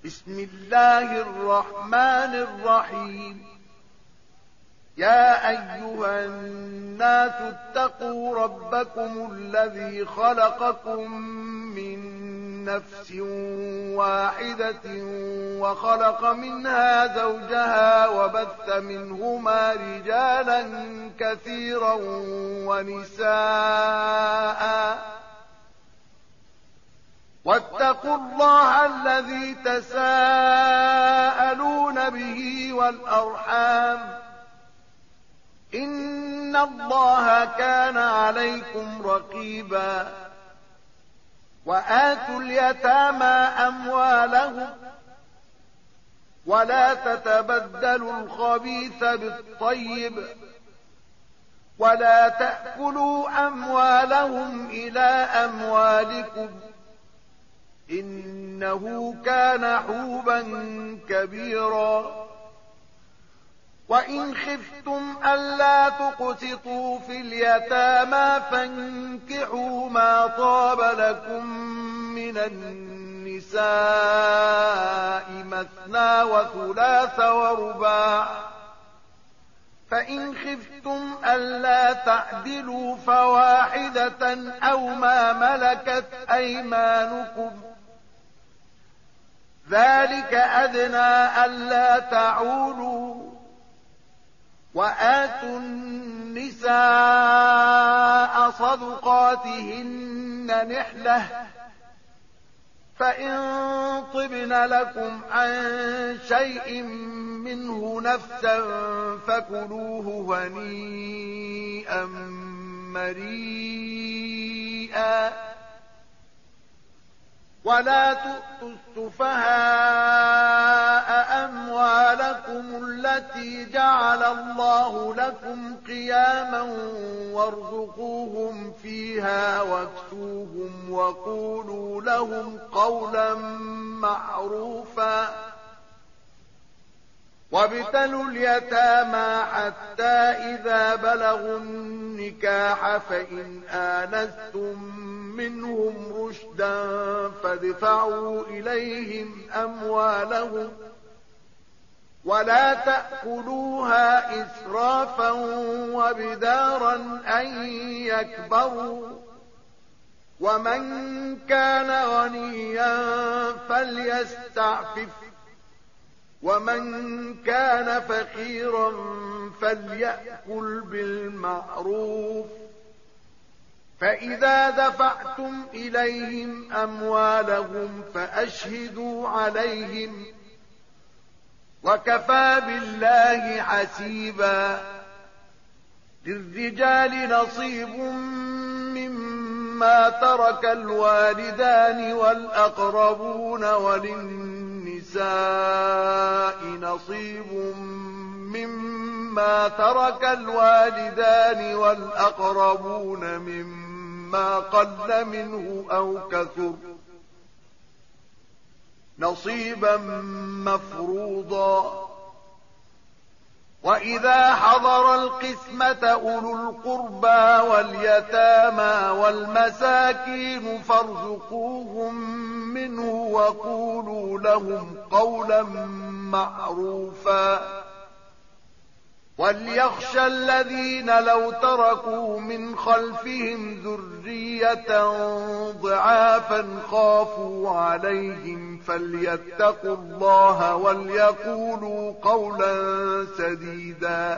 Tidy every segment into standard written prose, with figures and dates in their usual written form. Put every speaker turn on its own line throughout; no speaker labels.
بسم الله الرحمن الرحيم. يا أيها الناس اتقوا ربكم الذي خلقكم من نفس واحدة وخلق منها زوجها وبث منهما رجالا كثيرا ونساء واتقوا الله الذي تساءلون به والأرحام إن الله كان عليكم رقيبا. وآتوا اليتامى أموالهم ولا تتبدلوا الخبيث بالطيب ولا تأكلوا أموالهم إلى أموالكم إنه كان حوبا كبيرا. وإن خفتم ألا تقسطوا في اليتامى فانكحوا ما طاب لكم من النساء مثنى وثلاث ورباع، فإن خفتم ألا تعدلوا فواحدة أو ما ملكت أيمانكم ذلك أدنى ألا تعولوا. وآتوا النساء صدقاتهن نحلة، فإن طبن لكم عن شيء منه نفسا فكلوه هنيئا مريئا. ولا تؤتوا السفهاء أموالكم التي جعل الله لكم قياما وارزقوهم فيها واكسوهم وقولوا لهم قولا معروفا. وابتلوا اليتامى حتى إذا بلغوا النكاح فإن آنستم منهم رشدا فادفعوا إليهم أموالهم ولا تأكلوها إسرافا وبدارا أن يكبروا. ومن كان غنيا فليستعفف ومن كان فقيرا فليأكل بالمعروف. فإذا دفعتم إليهم أموالهم فأشهدوا عليهم وكفى بالله حسيبا. للرجال نصيب مما ترك الوالدان والأقربون وللنساء نصيب مما ترك الوالدان والأقربون مما قل منه أو كثر نصيبا مفروضا. وإذا حضر القسمة أولو القربى واليتامى والمساكين فارزقوهم منه وقولوا لهم قولا معروفا. وليخشى الذين لو تركوا من خلفهم ذرية ضعافا خافوا عليهم فليتقوا الله وليقولوا قولا سديدا.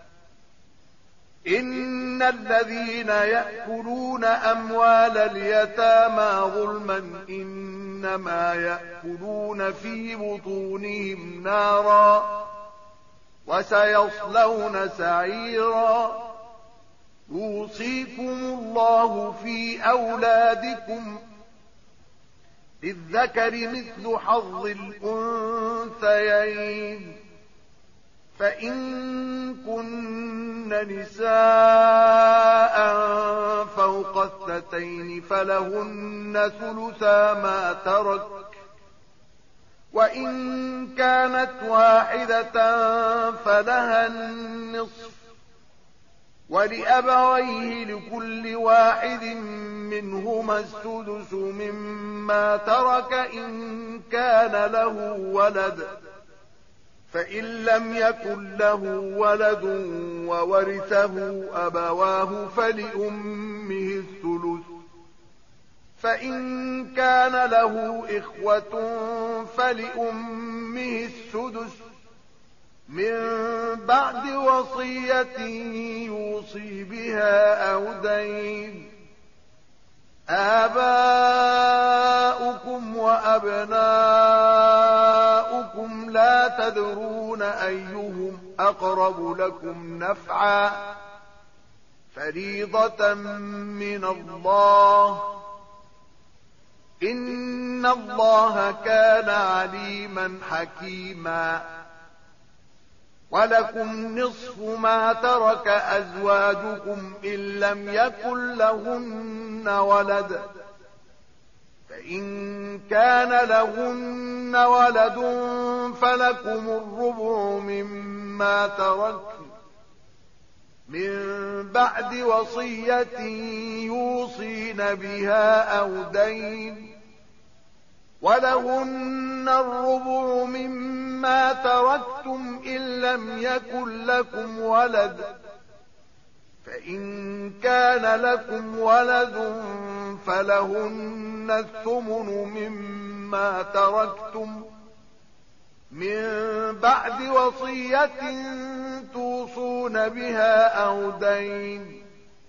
إن الذين يأكلون أموال اليتامى ظلما إنما يأكلون في بطونهم نارا وسيصلون سعيرا. يوصيكم الله في أولادكم للذكر مثل حظ الأنثيين. فإن كن نساء فوق اثنتين فلهن ثلثا ما ترك، وإن كانت واحدة فلها النصف، ولأبويه لكل واحد منهما السدس مما ترك إن كان له ولد، فإن لم يكن له ولد وورثه أبواه فلأمه الثلث، فإن كان له إخوة فلأمه السدس من بعد وصية يوصي بها أو دين. آباؤكم وأبناؤكم لا تدرون أيهم أقرب لكم نفعا، فريضة من الله، إن الله كان عليما حكيما. ولكم نصف ما ترك أزواجكم إن لم يكن لهن ولد، فإن كان لهن ولد فلكم الربع مما تركن من بعد وصية يوصين بها أو دين، ولهن الربع مما تركتم إن لم يكن لكم ولد، فإن كان لكم ولد فلهن الثمن مما تركتم من بعد وصية توصون بها أو دين.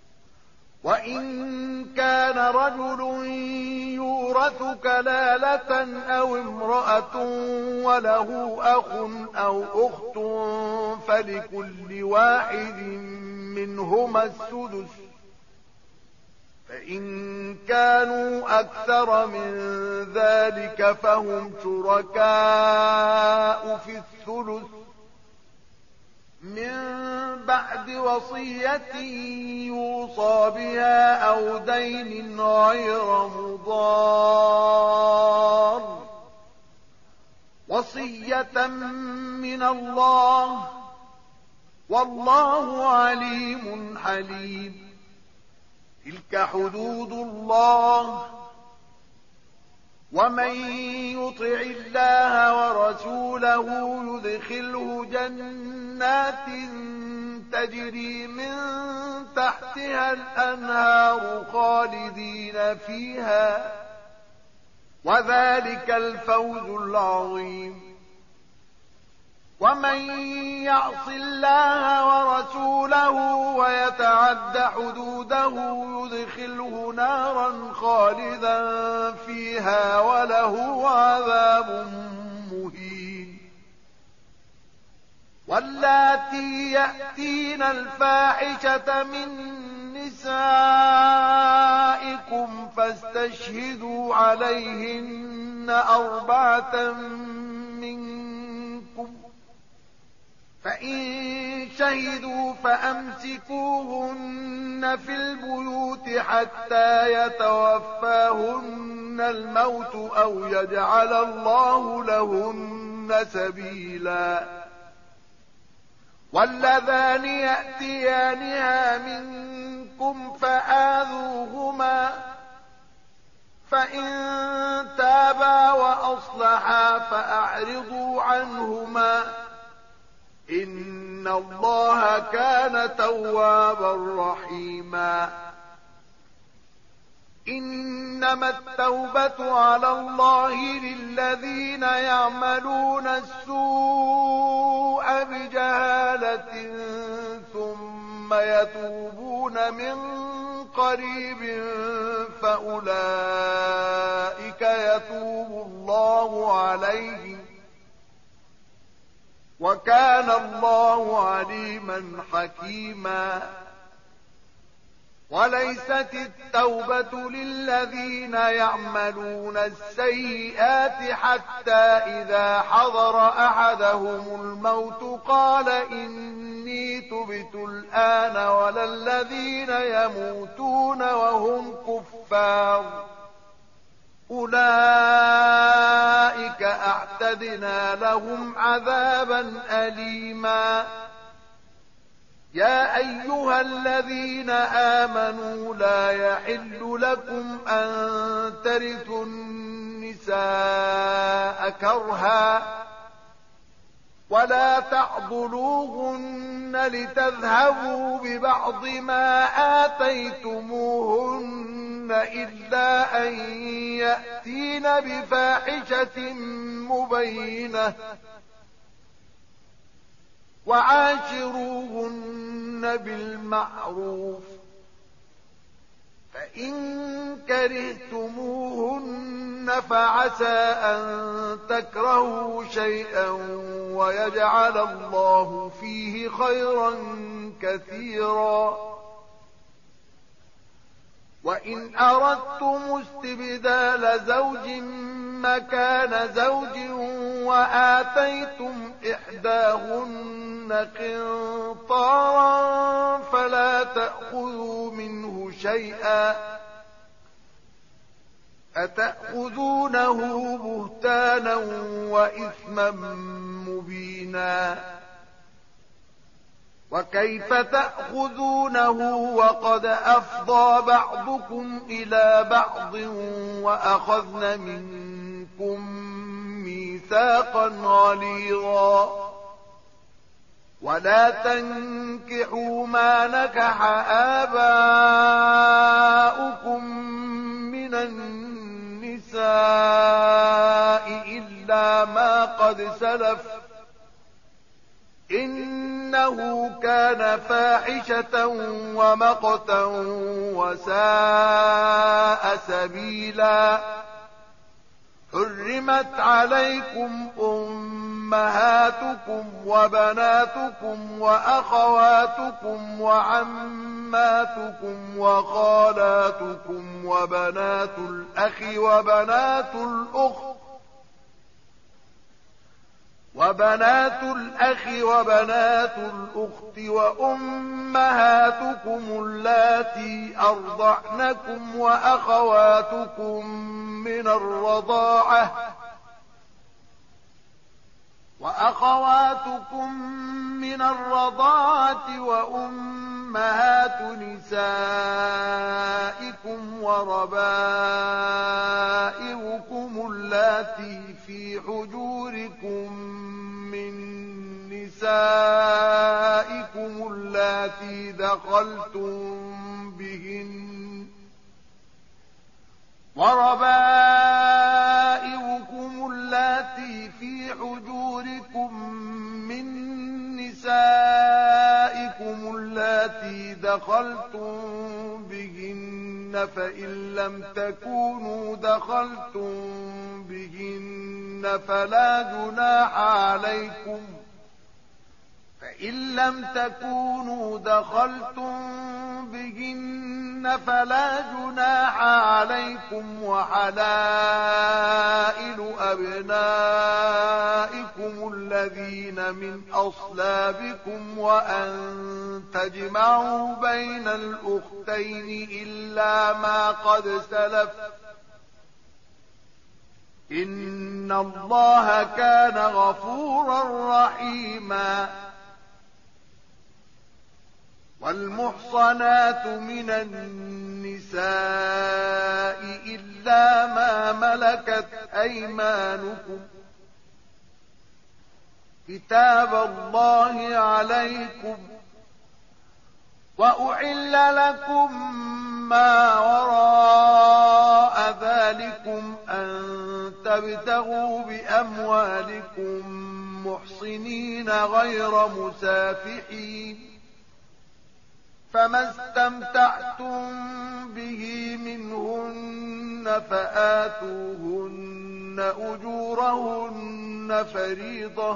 وإن كان رجل يورث كلالة أو امرأة وله أخ أو أخت فلكل واحد منهما السدس، فإن كانوا أكثر من ذلك فهم شركاء في الثلث من بعد وصية يوصى بها أو دين غير مضار، وصية من الله، والله عليم حليم. تلك حدود الله، ومن يطع الله ورسوله يدخله جنات تجري من تحتها الأنهار خالدين فيها، وذلك الفوز العظيم. ومن يعص الله ورسوله ويتعد حدوده يدخله نارا خالدا فيها وله عذاب مهين. واللاتي يأتين الفاحشة من نسائكم فاستشهدوا عليهن 4 منكم، فإن شهدوا فأمسكوهن في البيوت حتى يتوفاهن الموت أو يجعل الله لهن سبيلا. واللذان يأتيانها منكم فآذوهما، فإن تابا وأصلحا فأعرضوا عنهما، إن الله كان توابا رحيما. إنما التوبة على الله للذين يعملون السوء بجهالة ثم يتوبون من قريب فأولئك يتوب الله عليهم، وكان الله عليما حكيما. وليست التوبة للذين يعملون السيئات حتى إذا حضر أحدهم الموت قال إني تبت الآن، ولا الذين يموتون وهم كفار، أولئك أعتدنا لهم عذابا أليما. يا أيها الذين آمنوا لا يحل لكم أن ترثوا النساء كرها ولا تعضلوهن لتذهبوا ببعض ما آتيتموهن إلا أن يأتين بفاحشة مبينة وعاشروهن بالمعروف فإن كرهتموهن فعسى أن تكرهوا شيئا ويجعل الله فيه خيرا كثيرا وإن أردتم استبدال زوج مكان زوج وآتيتم إحداهن قنطارا فلا تأخذوا منه شيئا أتأخذونه بهتانا وإثما مبينا وكيف تأخذونه وقد أفضى بعضكم إلى بعض وأخذن منكم ميثاقا غليظا ولا تنكحوا ما نكح آباؤكم من النساء إلا ما قد سلف إنه كان فاحشة ومقتا وساء سبيلا حرمت عليكم أمهاتكم وبناتكم وأخواتكم وعماتكم وخالاتكم وبنات الأخ وبنات الأخت وأمهاتكم اللاتي أرضعنكم وأخواتكم من الرضاعة وأمهات نسائكم وربائبكم اللاتي في حجوركم من نسائكم اللاتي دخلتم بهن وربائبكم اللاتي في حجوركم من نسائكم اللاتي دخلتم بهن فإن لم تكونوا دخلتم بهن فلا جناح عليكم وحلائل أبنائكم الذين من أصلابكم وأن تجمعوا بين الأختين إلا ما قد سلف إن الله كان غفورا رحيما والمحصنات من النساء إلا ما ملكت أيمانكم كتاب الله عليكم وأحل لكم ما وراء ذلكم أن تبتغوا بأموالكم محصنين غير مسافحين فما استمتعتم به منهن فآتوهن أجورهن فريضة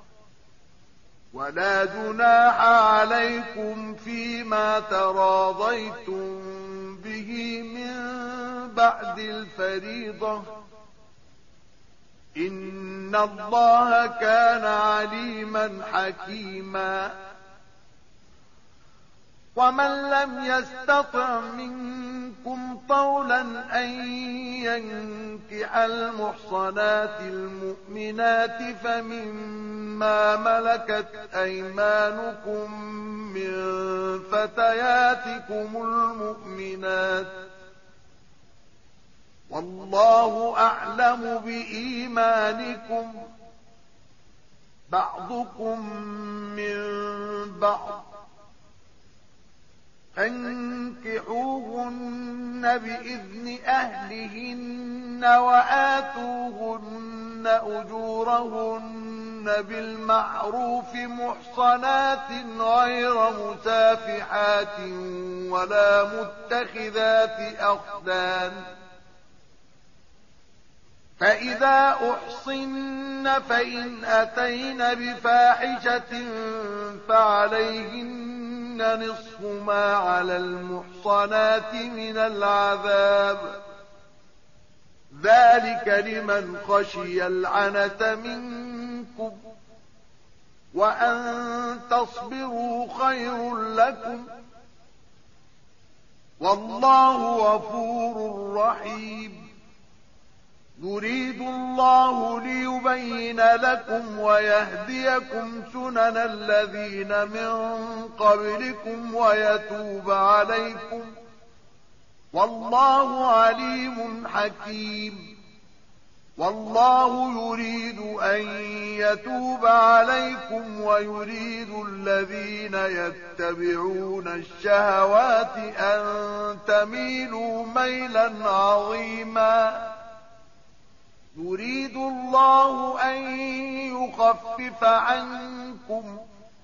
ولا جناح عليكم فيما تراضيتم به من بعد الفريضة إن الله كان عليما حكيما ومن لم يستطع منكم منكم طولا أن ينكح المحصنات المؤمنات فمما ملكت أيمانكم من فتياتكم المؤمنات والله أعلم بإيمانكم بعضكم من بعض فانكحوهن بإذن أهلهن وآتوهن أجورهن بالمعروف محصنات غير مسافحات ولا متخذات أخدان فإذا أحصن فإن أتين بفاحشة فعليهن نصف ما على المحصنات من العذاب ذلك لمن خشي العنة منكم وأن تصبروا خير لكم والله غفور رحيم يريد الله ليبين لكم ويهديكم سنن الذين من قبلكم ويتوب عليكم والله عليم حكيم والله يريد أن يتوب عليكم ويريد الذين يتبعون الشهوات أن تميلوا ميلا عظيما يريد الله أن يخفف عنكم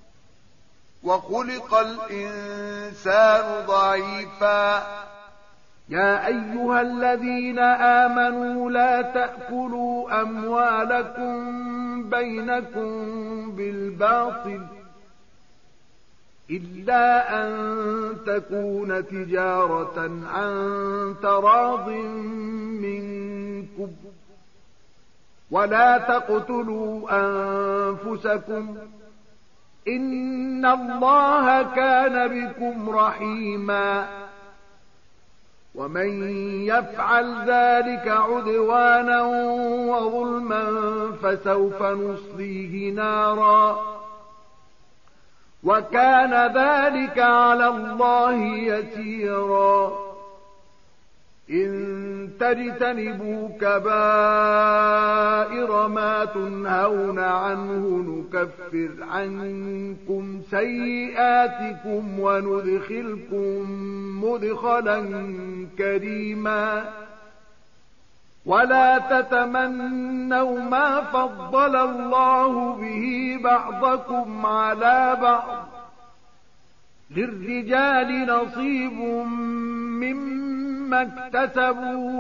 وخلق الإنسان ضعيفا يا أيها الذين آمنوا لا تأكلوا أموالكم بينكم بالباطل إلا أن تكون تجارة عن تراض منكم ولا تقتلوا أنفسكم إن الله كان بكم رحيما ومن يفعل ذلك عدوانا وظلما فسوف نصليه نارا وكان ذلك على الله يسيرا إن تجتنبوا كبائر ما تنهون عنه نكفر عنكم سيئاتكم وندخلكم مدخلا كريما ولا تتمنوا ما فضل الله به بعضكم على بعض للرجال نصيب مما اكتسبوا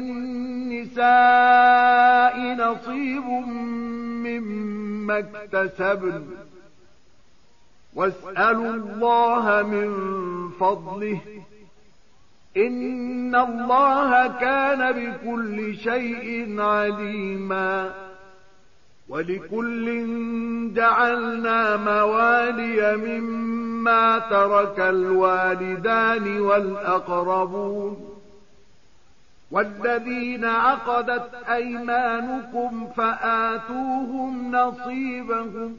وللنساء نصيب مما اكتسبن واسألوا الله من فضله إن الله كان بكل شيء عليما ولكل جعلنا موالي مما ترك الوالدان والأقربون والذين عقدت أيمانكم فآتوهم نصيبهم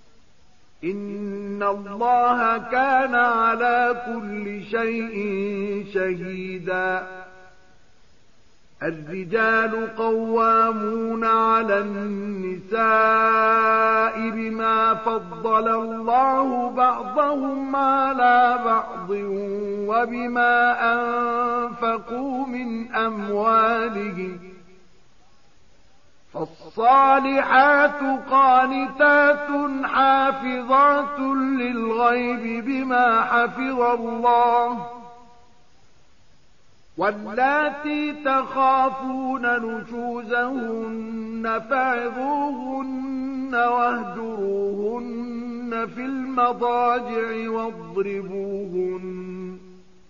إن الله كان على كل شيء شهيدا الرجال قوامون على النساء بما فضل الله بعضهم على بعض وبما أنفقوا من أموالهم فالصالحات قانتات حافظات للغيب بما حفظ الله واللاتي تخافون نشوزهن فعظوهن واهجروهن في المضاجع واضربوهن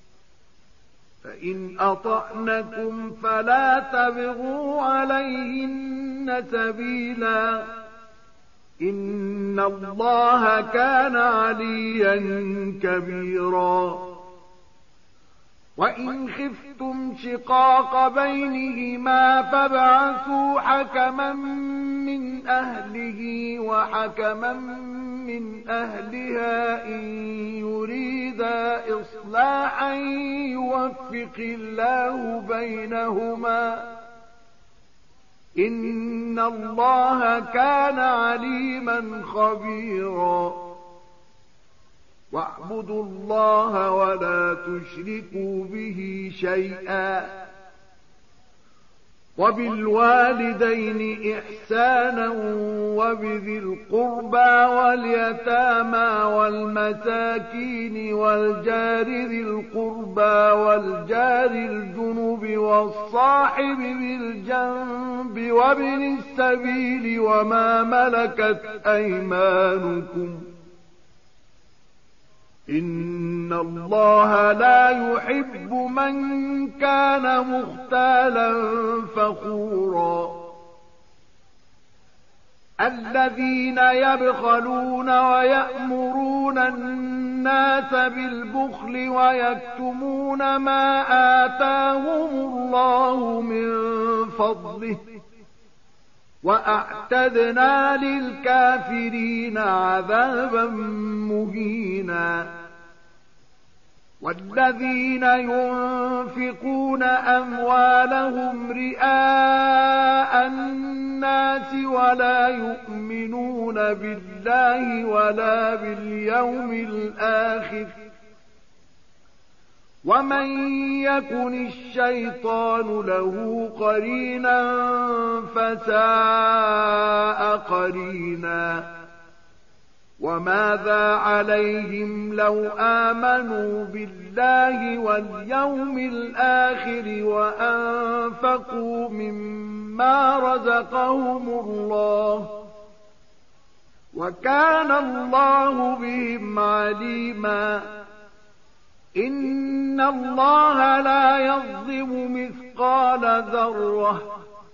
فإن أطعنكم فلا تبغوا عليهن سبيلا إن الله كان عليا كبيرا وإن خفتم شقاق بينهما فابعثوا حكما من أهله وحكما من أهلها إن يريدا إصلاحا يوفق الله بينهما إن الله كان عليما خبيرا واعبدوا الله ولا تشركوا به شيئا وبالوالدين إحسانا وبذي القربى واليتامى والمساكين والجار ذي القربى والجار الجنب والصاحب بالجنب وابن السبيل وما ملكت أيمانكم إن الله لا يحب من كان مختالا فخورا الذين يبخلون ويأمرون الناس بالبخل ويكتمون ما آتاهم الله من فضله وأعتدنا للكافرين عذابا مهينا والذين ينفقون أموالهم رئاء الناس ولا يؤمنون بالله ولا باليوم الآخر ومن يكن الشيطان له قرينا فساء قرينا وماذا عليهم لو آمنوا بالله واليوم الآخر وأنفقوا مما رزقهم الله وكان الله بهم عليما إن الله لا يظلم مثقال ذرة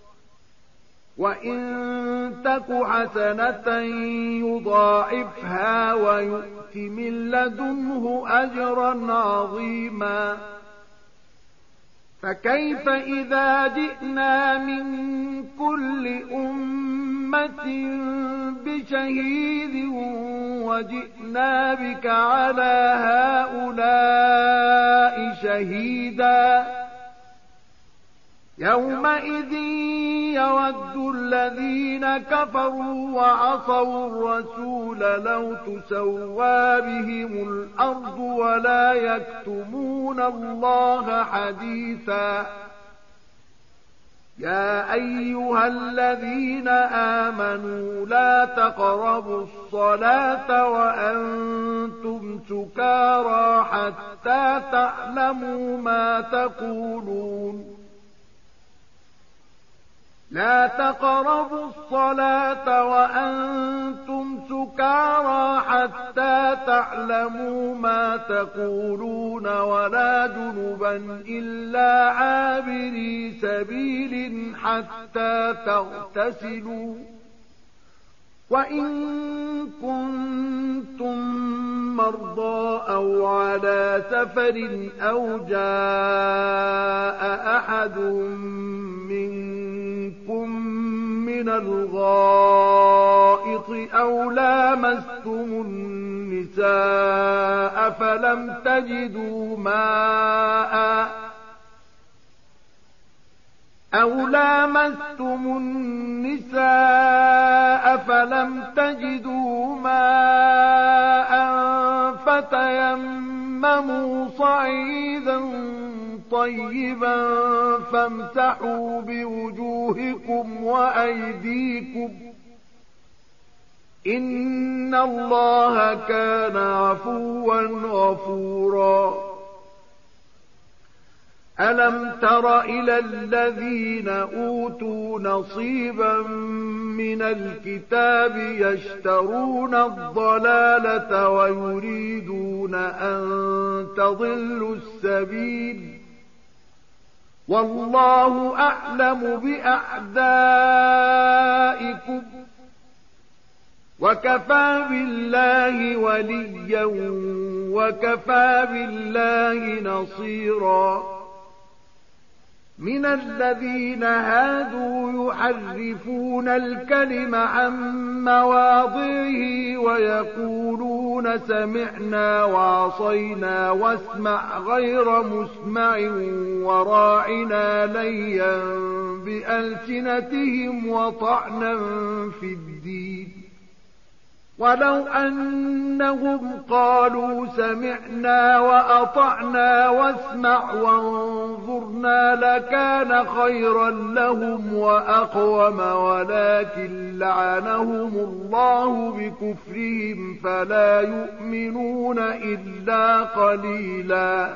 وإن تك حسنة يضاعفها ويؤت من لدنه أجرا عظيما فكيف إذا جئنا من كل أمة بشهيد وجئنا بك على هؤلاء شهيدا يومئذ يود الذين كفروا وعصوا الرسول لو تسوى بهم الأرض ولا يكتمون الله حديثا يا أيها الذين آمنوا لا تقربوا الصلاة وأنتم سكارى حتى تعلموا ما تقولون لا تقربوا الصلاة وأنتم سكارى حتى تعلموا ما تقولون ولا جنبا إلا عابري سبيل حتى تغتسلوا وإن كنتم مرضى أو على سفر أو جاء أحد منكم من الغائط أو لامستم النساء فلم تجدوا ماء فتيمموا صعيدا طيبا فامسحوا بوجوهكم وأيديكم إن الله كان عفوا غفورا ألم تر إلى الذين أوتوا نصيبا من الكتاب يشترون الضلالة ويريدون أن تضلوا السبيل والله أعلم بأعدائكم وكفى بالله وليا وكفى بالله نصيرا. من الذين هادوا يحرفون الكلم عن مواضعه ويقولون سمعنا وعصينا واسمع غير مسمع وراعنا ليا بألسنتهم وطعنا في الدين. ولو أنهم قالوا سمعنا وأطعنا واسمع وانظرنا لكان خيرا لهم وأقوم، ولكن لعنهم الله بكفرهم فلا يؤمنون إلا قليلا.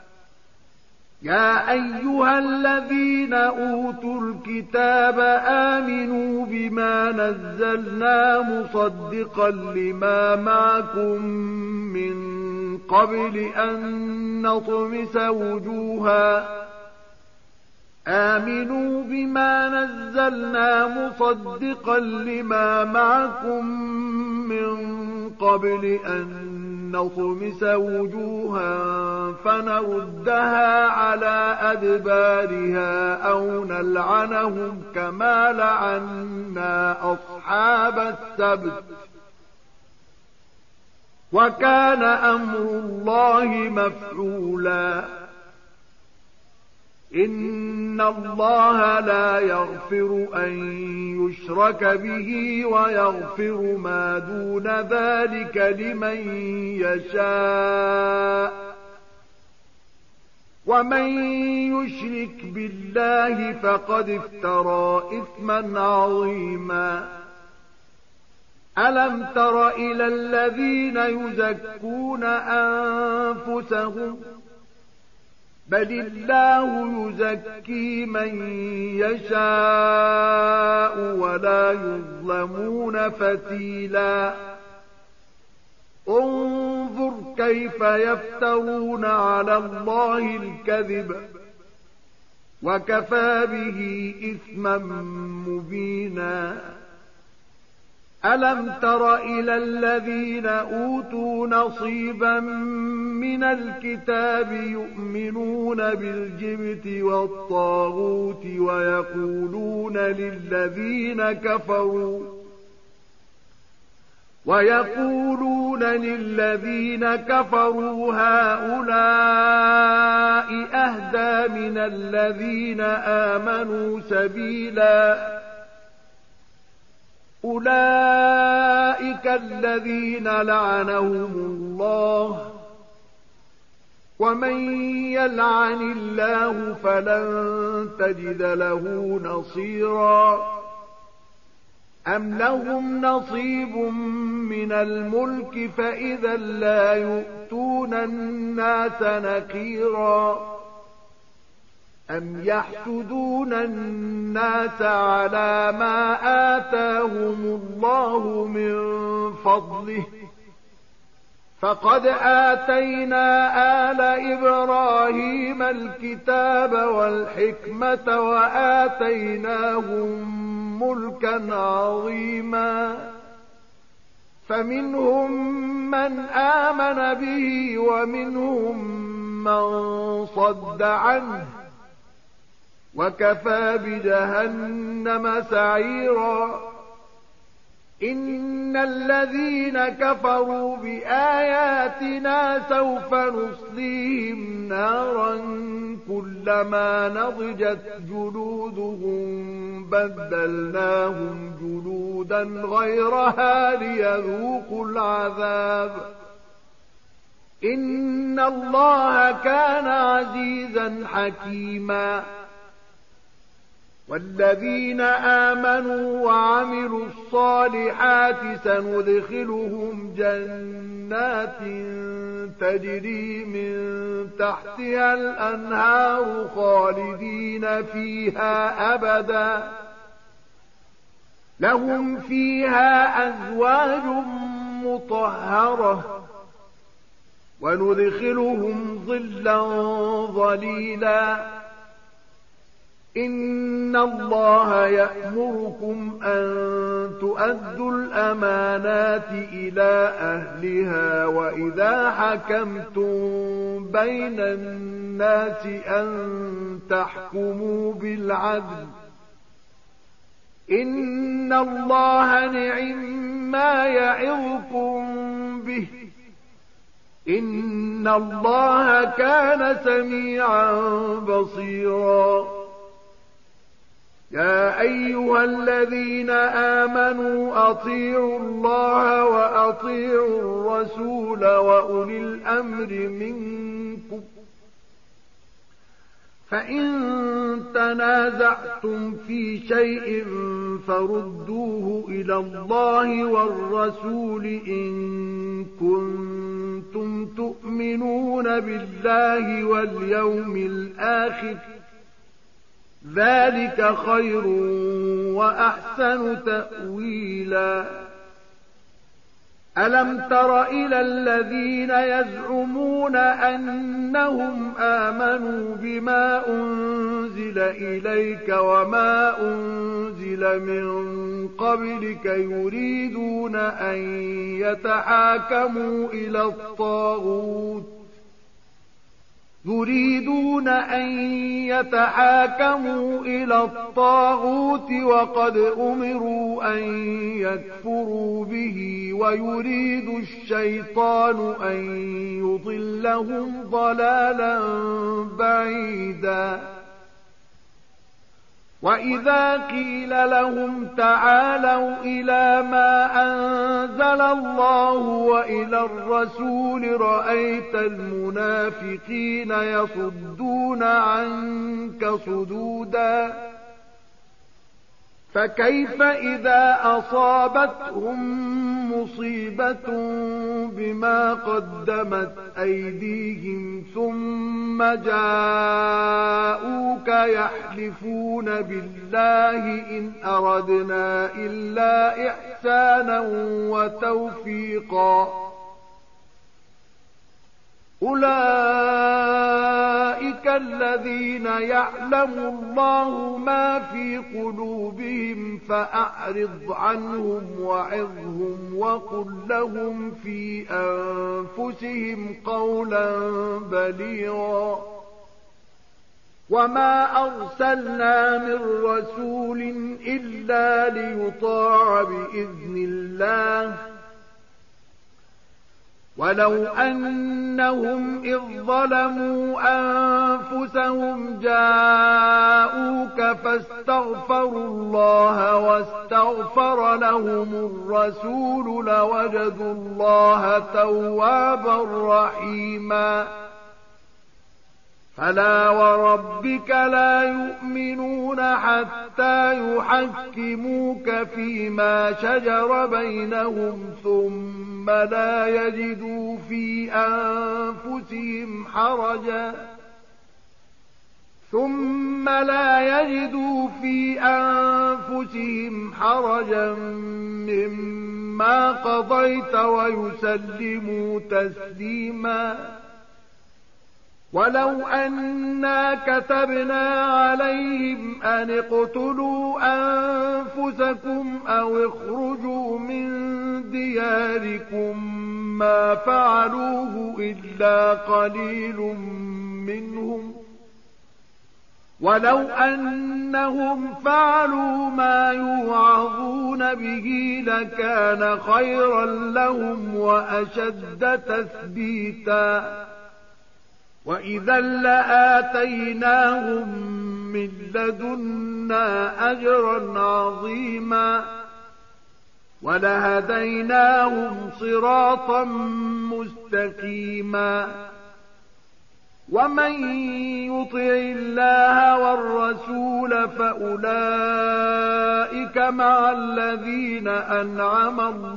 يا أيها الذين أوتوا الكتاب آمنوا بما نزلنا مصدقا لما معكم من قبل أن نطمس وجوها آمنوا بما نزلنا مصدقا لما معكم من قبل أن نطمس وجوها فنردها على أدبارها أو نلعنهم كما لعنا أصحاب السبت وكان أمر الله مفعولا. إن الله لا يغفر أن يشرك به ويغفر ما دون ذلك لمن يشاء، ومن يشرك بالله فقد افترى إثما عظيما. ألم تر إلى الذين يزكون أنفسهم بل الله يزكي من يشاء ولا يظلمون فتيلا. انظر كيف يفترون على الله الكذب وكفى به إثما مبينا. ألم تر إلى الذين أوتوا نصيبا من الكتاب يؤمنون بالجبت والطاغوت ويقولون للذين كفروا هؤلاء أهدى من الذين آمنوا سبيلا. أولئك الذين لعنهم الله ومن يلعن الله فلن تجد له نصيرا. أم لهم نصيب من الملك فإذا لا يؤتون الناس نكيرا. أم يحسدون الناس على ما آتاهم الله من فضله فقد آتينا آل إبراهيم الكتاب والحكمة وآتيناهم ملكا عظيما. فمنهم من آمن به ومنهم من صد عنه وكفى بجهنم سعيرا. إن الذين كفروا بآياتنا سوف نصليهم نارا كلما نضجت جلودهم بدلناهم جلودا غيرها ليذوقوا العذاب. إن الله كان عزيزا حكيما. والذين آمنوا وعملوا الصالحات سندخلهم جنات تجري من تحتها الأنهار خالدين فيها أبدا لهم فيها أزواج مطهرة وندخلهم ظلا ظليلا. إن الله يأمركم أن تؤدوا الأمانات إلى أهلها وإذا حكمتم بين الناس أن تحكموا بالعدل إن الله نعما يعظكم به إن الله كان سميعا بصيرا يا أيها الذين آمنوا أطيعوا الله وأطيعوا الرسول وأولي الأمر منكم فإن تنازعتم في شيء فردوه إلى الله والرسول إن كنتم تؤمنون بالله واليوم الآخر ذلك خير وأحسن تأويلا ألم تر إلى الذين يزعمون أنهم آمنوا بما أنزل إليك وما أنزل من قبلك يريدون أن يتحاكموا إلى الطاغوت وقد أمروا أن يكفروا به ويريد الشيطان أن يضلهم ضلالا بعيدا وإذا قيل لهم تعالوا إلى ما أنزل الله وإلى الرسول رأيت المنافقين يصدون عنك صدودا فكيف إذا أصابتهم مصيبة بما قدمت أيديهم ثم جاءوك يحلفون بالله إن أردنا إلا إحسانا وتوفيقا أولئك الذين يعلم الله ما في قلوبهم فأعرض عنهم وعظهم وقل لهم في أنفسهم قولا بليغا وما أرسلنا من رسول إلا ليطاع بإذن الله ولو أنهم إذ ظلموا أنفسهم جاءوك فاستغفروا الله واستغفر لهم الرسول لوجدوا الله توابا رحيما فلا وربك لا يؤمنون حتى يحكموك فيما شجر بينهم ثم لا يجدوا في أنفسهم حرجا مما قضيت ويسلموا تسليما ولو أنا كتبنا عليهم أن اقتلوا أنفسكم أو اخرجوا من دياركم ما فعلوه إلا قليل منهم ولو أنهم فعلوا ما يوعظون به لكان خيرا لهم وأشد تثبيتا وإذا لآتيناهم من لدنا أجرا عظيما ولهديناهم صراطا مستقيما ومن يطع الله والرسول فأولئك مع الذين أنعم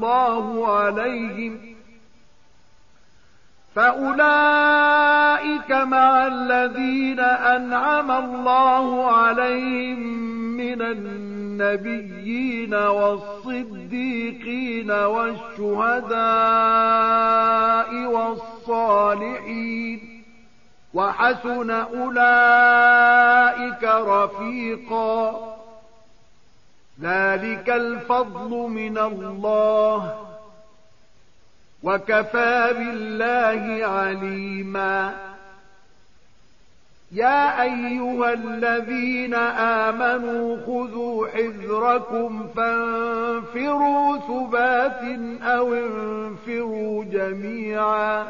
الله عليهم من النبيين والصديقين والشهداء والصالحين وحسن أولئك رفيقا ذلك الفضل من الله وكفى بالله عليما يا أيها الذين آمنوا خذوا حذركم فانفروا ثبات أو انفروا جميعا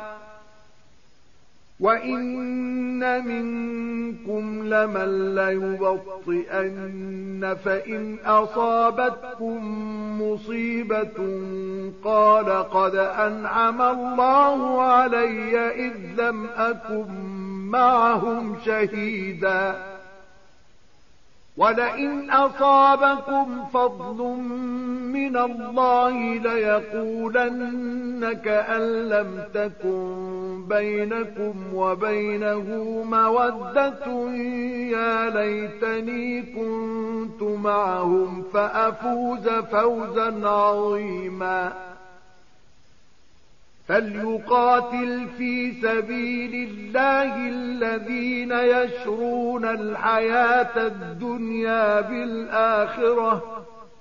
وإن منكم لمن ليبطئن فإن أصابتكم مصيبة قال قد أنعم الله علي إذ لم أكن معهم شهيدا ولئن أصابكم فضل من الله ليقولن كأن لم تكن بينكم وبينه مودة يا ليتني كنت معهم فأفوز فوزا عظيما فليقاتل في سبيل الله الذين يشرون الحياة الدنيا بالآخرة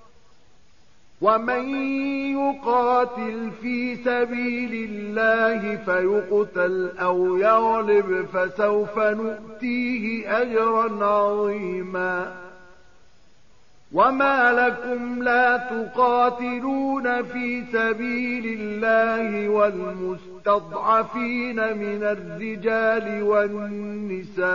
ومن يقاتل في سبيل الله فيقتل أو يغلب فسوف نؤتيه أجرا عظيما وما لكم لا تقاتلون في سبيل الله والمستضعفين من الرجال والنساء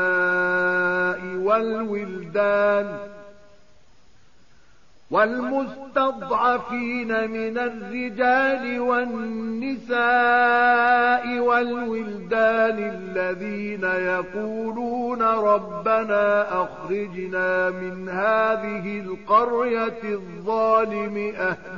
والولدان الذين يقولون ربنا أخرجنا من هذه القرية الظالم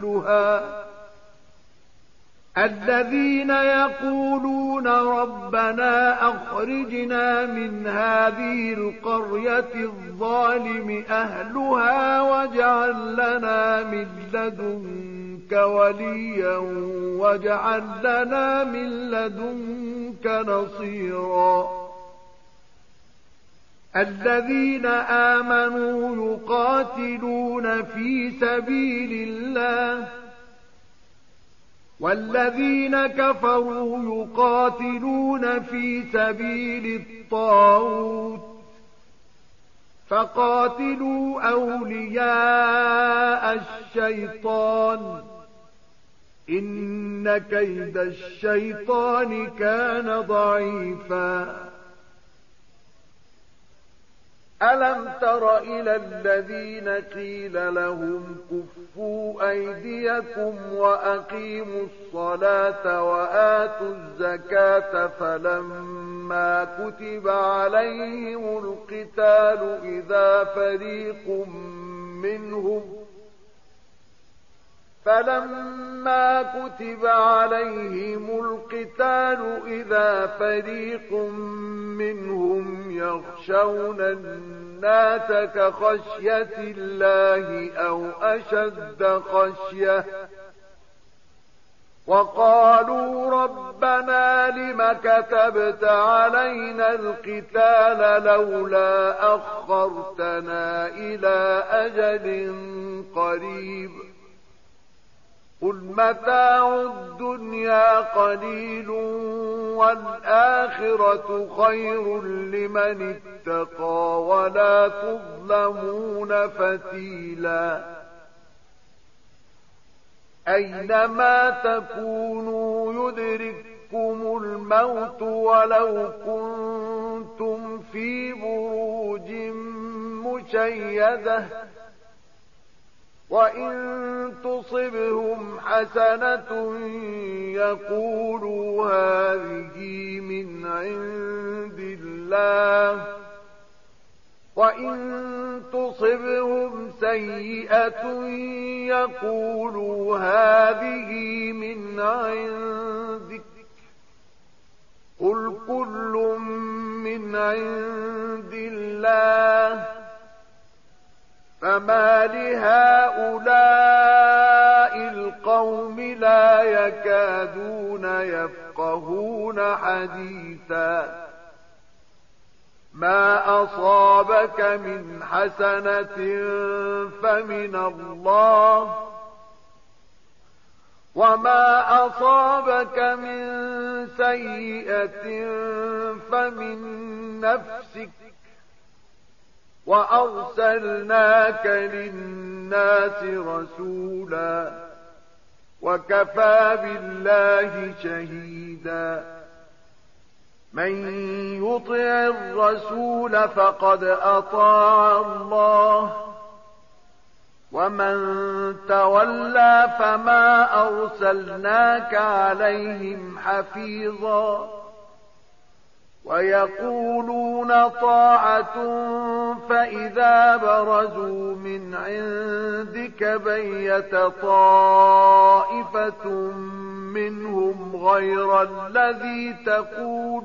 أهلها واجعل لنا من لدنك وليا واجعل لنا من لدنك نصيرا الذين آمنوا يقاتلون في سبيل الله والذين كفروا يقاتلون في سبيل الطاغوت فقاتلوا أولياء الشيطان إن كيد الشيطان كان ضعيفا ألم تر إلى الذين قيل لهم كفوا أيديكم وأقيموا الصلاة وآتوا الزكاة فلما كتب عليهم القتال إذا فريق منهم يخشون الناس كخشية الله أو أشد خشية وقالوا ربنا لم كتبت علينا القتال لولا أخرتنا إلى أجل قريب قل متاع الدنيا قليل والآخرة خير لمن اتقى ولا تظلمون فتيلا أينما تكونوا يدرككم الموت ولو كنتم في بروج مشيدة وإن تصبهم حسنة يقولوا هذه من عند الله وإن تصبهم سيئة يقولوا هذه من عندك قل كل من عند الله فما لهؤلاء القوم لا يكادون يفقهون حديثا ما أصابك من حسنة فمن الله، وما أصابك من سيئة فمن نفسك، وأرسلناك للناس رسولا وكفى بالله شهيدا. من يطع الرسول فقد أطاع الله، ومن تولى فما أرسلناك عليهم حفيظا. ويقولون طاعة فإذا برزوا من عندك بيت طائفة منهم غير الذي تقول،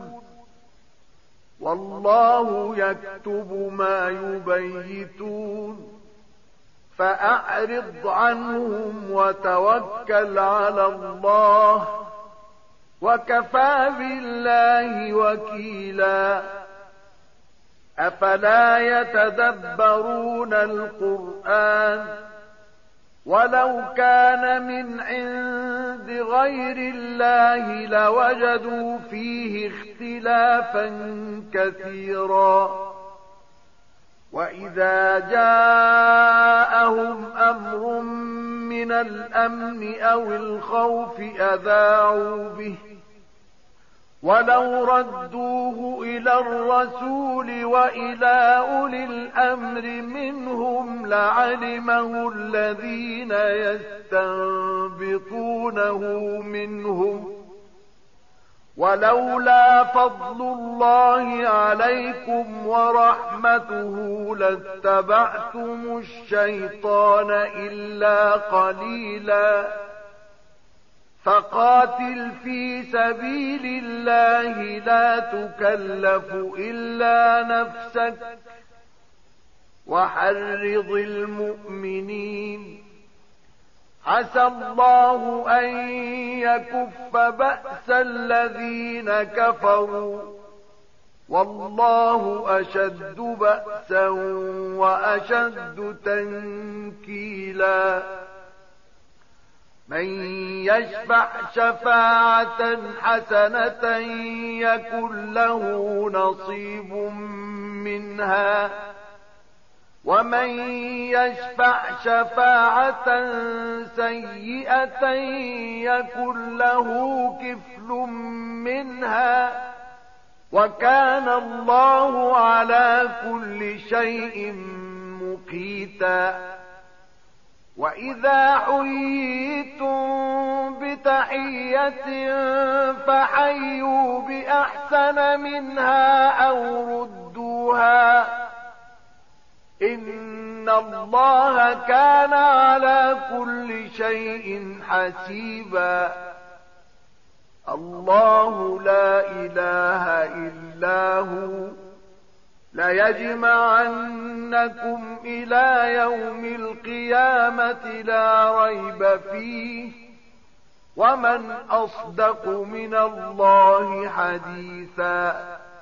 والله يكتب ما يبيتون. فأعرض عنهم وتوكل على الله، وكفى بالله وكيلا. أفلا يتدبرون القرآن ولو كان من عند غير الله لوجدوا فيه اختلافا كثيرا. وإذا جاءهم أمر من الأمن أو الخوف أذاعوا به، ولو ردوه إلى الرسول وإلى أولي الأمر منهم لعلمه الذين يستنبطونه منهم، ولولا فضل الله عليكم ورحمته لاتبعتم الشيطان إلا قليلا. فقاتل في سبيل الله لا تكلف إلا نفسك، وحرض المؤمنين. عسى الله أن يكف بأس الذين كفروا، والله أشد بأسا وأشد تنكيلا. من يشفع شفاعة حسنة يكن له نصيب منها، ومن يشفع شفاعة سيئة يكن له كفل منها، وكان الله على كل شيء مقيتا. وإذا حييتم بتحية فحيوا بأحسن منها أو ردوها، إن الله كان على كل شيء حسيبا. الله لا إله إلا هو، ليجمعنكم إلى يوم القيامة لا ريب فيه، ومن أصدق من الله حديثا.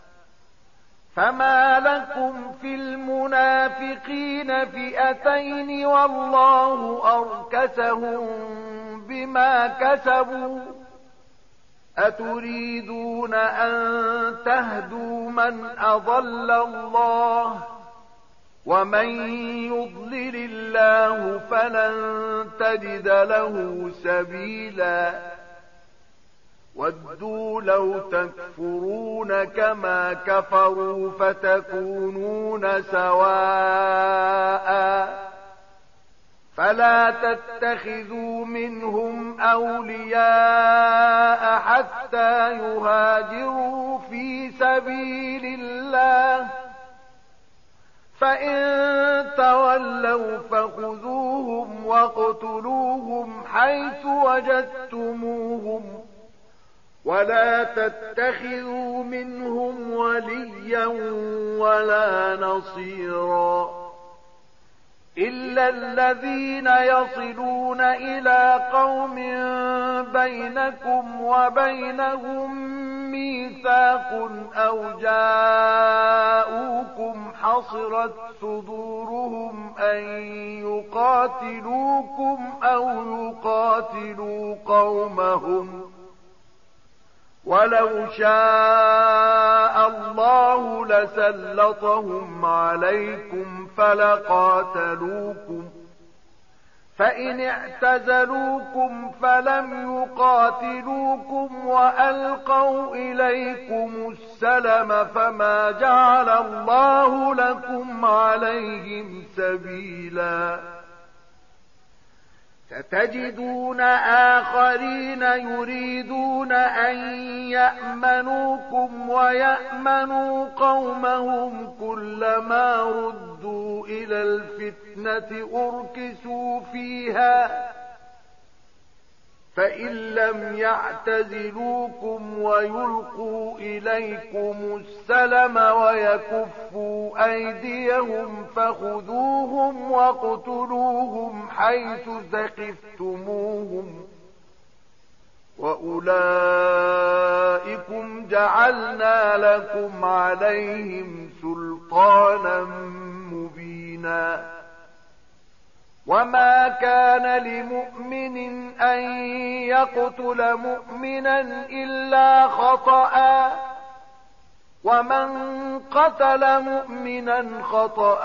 فما لكم في المنافقين فئتين والله أركسهم بما كسبوا، أتريدون أن تهدوا من أضل الله، ومن يضلل الله فلن تجد له سبيلا. ودوا لو تكفرون كما كفروا فتكونون سواء، فلا تتخذوا منهم أولياء حتى يهاجروا في سبيل الله، فإن تولوا فخذوهم واقتلوهم حيث وجدتموهم، ولا تتخذوا منهم وليا ولا نصيرا، إلا الذين يصلون إلى قوم بينكم وبينهم ميثاق أو جاءوكم حصرت صدورهم أن يقاتلوكم أو يقاتلوا قومهم ولو شاء الله لسلطهم عليكم فلقاتلوكم فإن اعتزلوكم فلم يقاتلوكم وألقوا إليكم السلم فما جعل الله لكم عليهم سبيلا ستجدون آخرين يريدون أن يأمنوكم ويأمنوا قومهم كلما ردوا إلى الفتنة أركسوا فيها فإن لم يعتزلوكم ويلقوا إليكم السلم ويكفوا أيديهم فخذوهم واقتلوهم حيث ثقفتموهم وأولئكم جعلنا لكم عليهم سلطانا مبينا وما كان لمؤمن أن يقتل مؤمنا إلا خطأ ومن قتل مؤمنا خطأ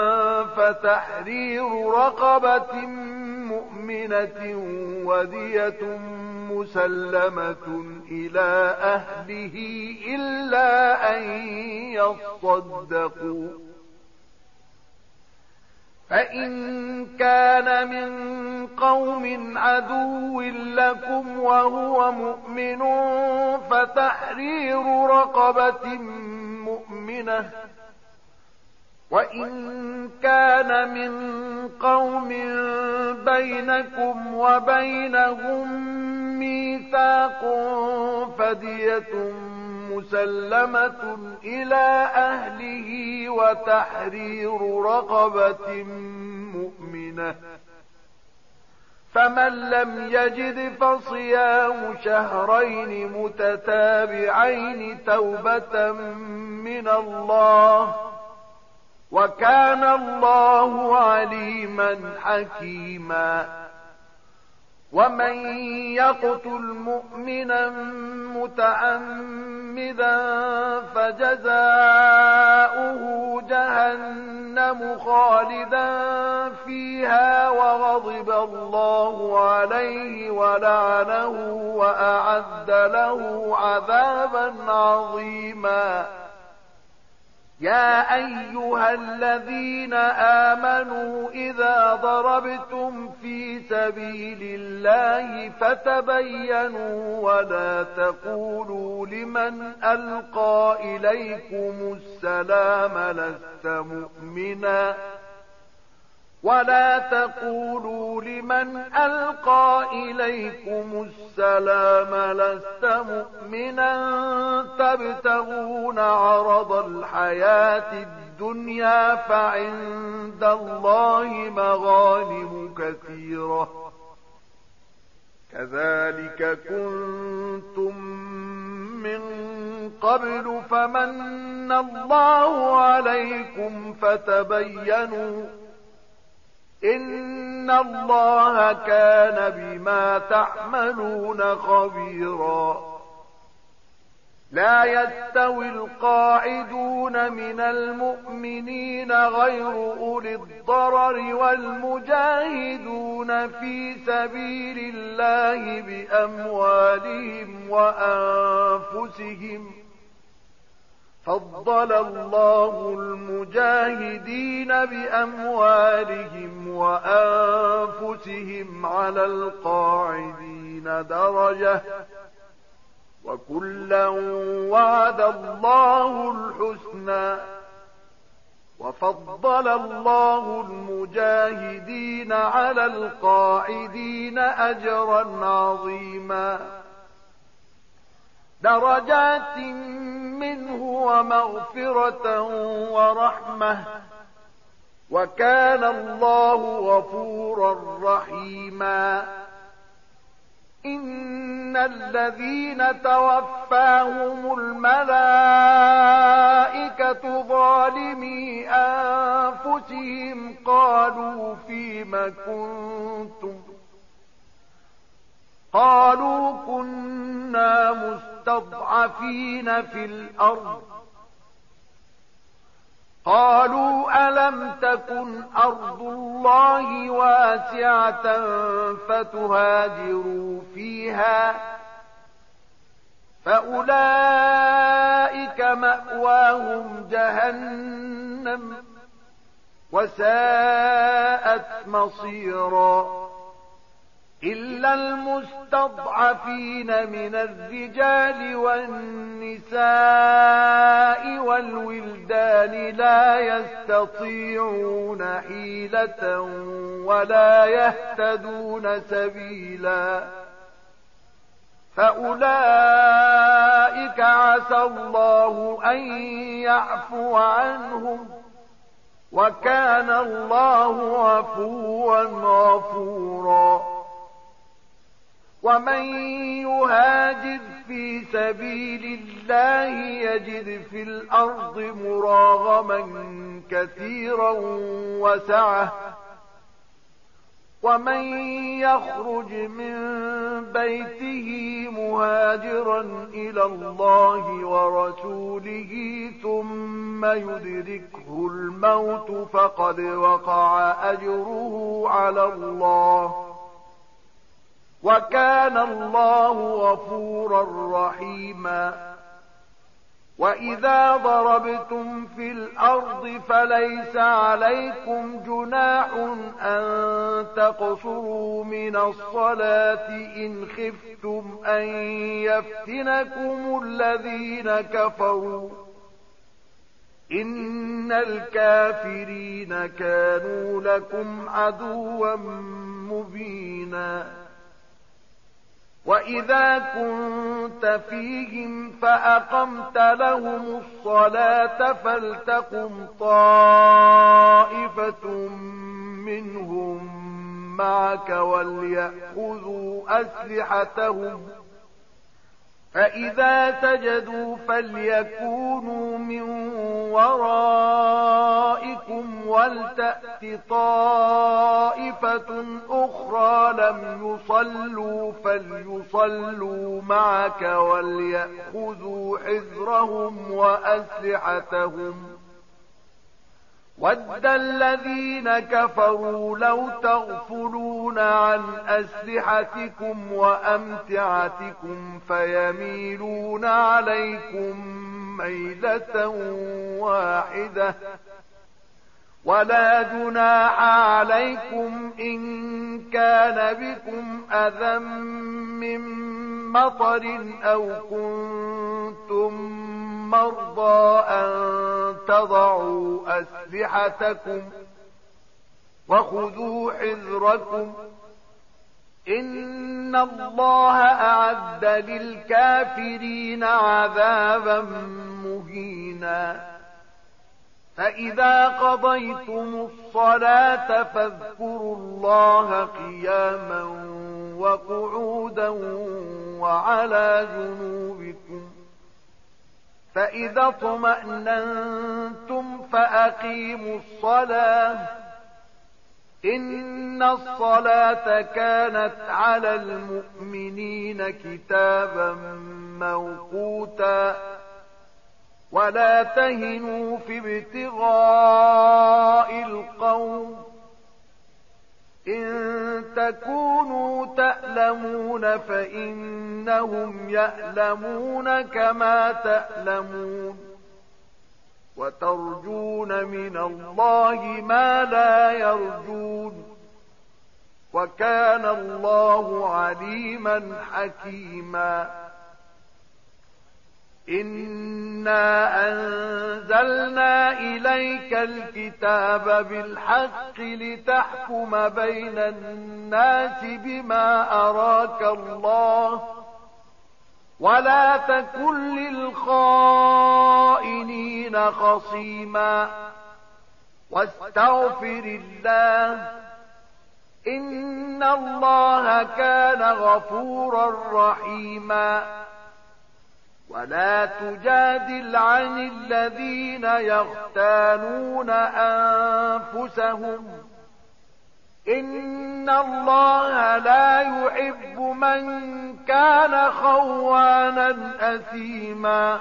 فتحرير رقبة مؤمنة ودية مسلمة إلى أهله إلا أن يصدقوا فإن كان من قوم عدو لكم وهو مؤمن فتحرير رقبة مؤمنة وإن كان من قوم بينكم وبينهم ميثاق فدية مسلمة إلى أهله وتحرير رقبة مؤمنة فمن لم يجد فصيام شهرين متتابعين توبة من الله وكان الله عليما حكيما ومن يقتل مؤمنا متعمدا فجزاؤه جهنم خالدا فيها وغضب الله عليه ولعنه وأعد له عذابا عظيما يا أيها الذين آمنوا إذا ضربتم في سبيل الله فتبينوا ولا تقولوا لمن ألقى إليكم السلام لست مؤمنا ولا تقولوا لمن ألقى إليكم السلام لست مؤمنا تبتغون عرض الحياة الدنيا فعند الله مغانم كثيرة كذلك كنتم من قبل فمن الله عليكم فتبينوا إن الله كان بما تعملون خبيرا لا يستوي القاعدون من المؤمنين غير أولي الضرر والمجاهدون في سبيل الله بأموالهم وأنفسهم فضل الله المجاهدين بأموالهم وأنفسهم على القاعدين درجة وكلا وعد الله الحسنى وفضل الله المجاهدين على القاعدين أجرا عظيما درجات منه ومغفرة ورحمة وكان الله غفورا رحيما إن الذين توفوا توفاهم الملائكة ظالمي أنفسهم قالوا فيم كنتم؟ قالوا كنا مستضعفين في الأرض. قالوا ألم تكن أرض الله واسعة فتهاجروا فيها؟ فأولئك مأواهم جهنم وساءت مصيرا. إلا المستضعفين من الرجال والنساء والولدان لا يستطيعون حيلة ولا يهتدون سبيلا. فأولئك عسى الله أن يعفو عنهم وكان الله عفوا غفورا. ومن يهاجر في سبيل الله يجد في الأرض مراغما كثيرا وسعة. ومن يخرج من بيته مهاجرا إلى الله ورسوله ثم يدركه الموت فقد وقع أجره على الله وكان الله غفورا رحيما. وإذا ضربتم في الأرض فليس عليكم جناح أن تقصروا من الصلاة إن خفتم أن يفتنكم الذين كفروا إن الكافرين كانوا لكم عدوا مبينا. وإذا كنت فيهم فأقمت لهم الصلاة فلتقم طائفة منهم معك وليأخذوا أسلحتهم فإذا سجدوا فليكونوا من ورائكم ولتأت طائفة أخرى لم يصلوا فليصلوا معك وليأخذوا حذرهم وأسلحتهم. ود الذين كفروا لو تغفلون عن أسلحتكم وأمتعتكم فيميلون عليكم ميلة واحدة. ولا جناح عليكم إن كان بكم أذى من مطر أو كنتم مرضى أن تضعوا أسلحتكم وخذوا حذركم إن الله أعد للكافرين عذابا مهينا. فإذا قضيتم الصلاة فاذكروا الله قياما وقعودا وعلى جنوبكم. فإذا اطمأننتم فأقيموا الصلاة إن الصلاة كانت على المؤمنين كتابا موقوتا. ولا تهنوا في ابتغاء القوم إن تكونوا تألمون فإنهم يألمون كما تألمون وترجون من الله ما لا يرجون وكان الله عليما حكيما. إنا أنزلنا إليك الكتاب بالحق لتحكم بين الناس بما أراك الله ولا تكن للخائنين خصيما واستغفر الله إن الله كان غفورا رحيما. ولا تجادل عن الذين يختانون أنفسهم إن الله لا يحب من كان خوانا أثيما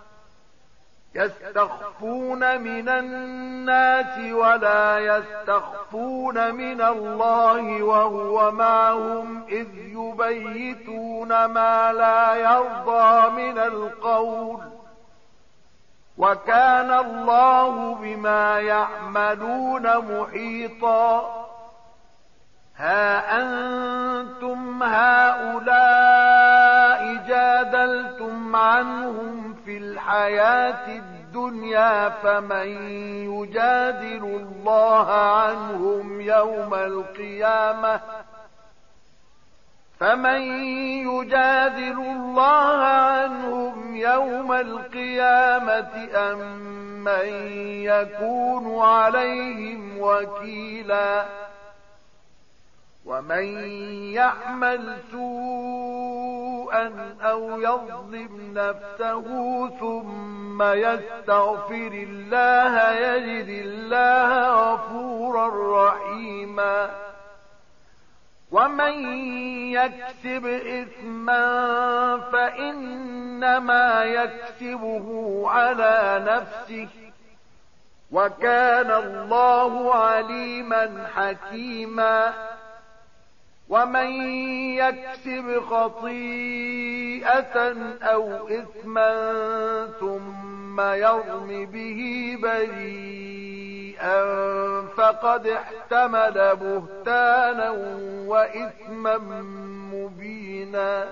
يستخفون من الناس ولا يستخفون من الله وهو معهم إذ يبيتون ما لا يرضى من القول وكان الله بما يعملون محيطا ها أنتم هؤلاء جادلتم عنهم في الحياة الدنيا فمن يجادل الله عنهم يوم القيامة أم من يكون عليهم وكيلا ومن يعمل سوءا أو يظلم نفسه ثم يستغفر الله يجد الله غفورا رحيما ومن يكسب إثما فإنما يكسبه على نفسه وكان الله عليما حكيما ومن يكسب خطيئة أو إثما ثم يرم به بريئا فقد احتمل بهتانا وإثما مبينا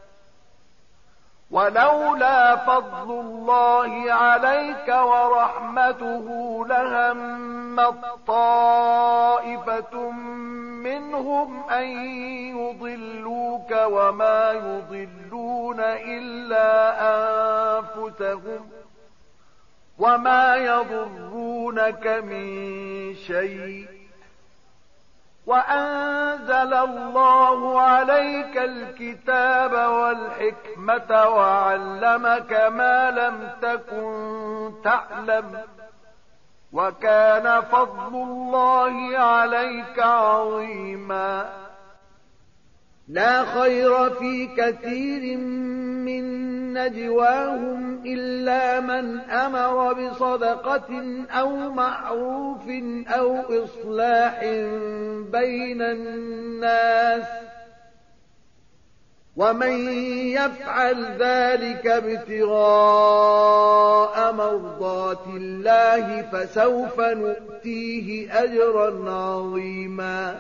ولولا فضل الله عليك ورحمته لهمت طائفة منهم أن يضلوك وما يضلون إلا أنفسهم وما يضرونك من شيء وأنزل الله عليك الكتاب والحكمة وعلمك ما لم تكن تعلم وكان فضل الله عليك عظيما لا خير في كثير من نجواهم إلا من أمر بصدقة أو معروف أو إصلاح بين الناس ومن يفعل ذلك ابتغاء مرضات الله فسوف نؤتيه أجرا عظيما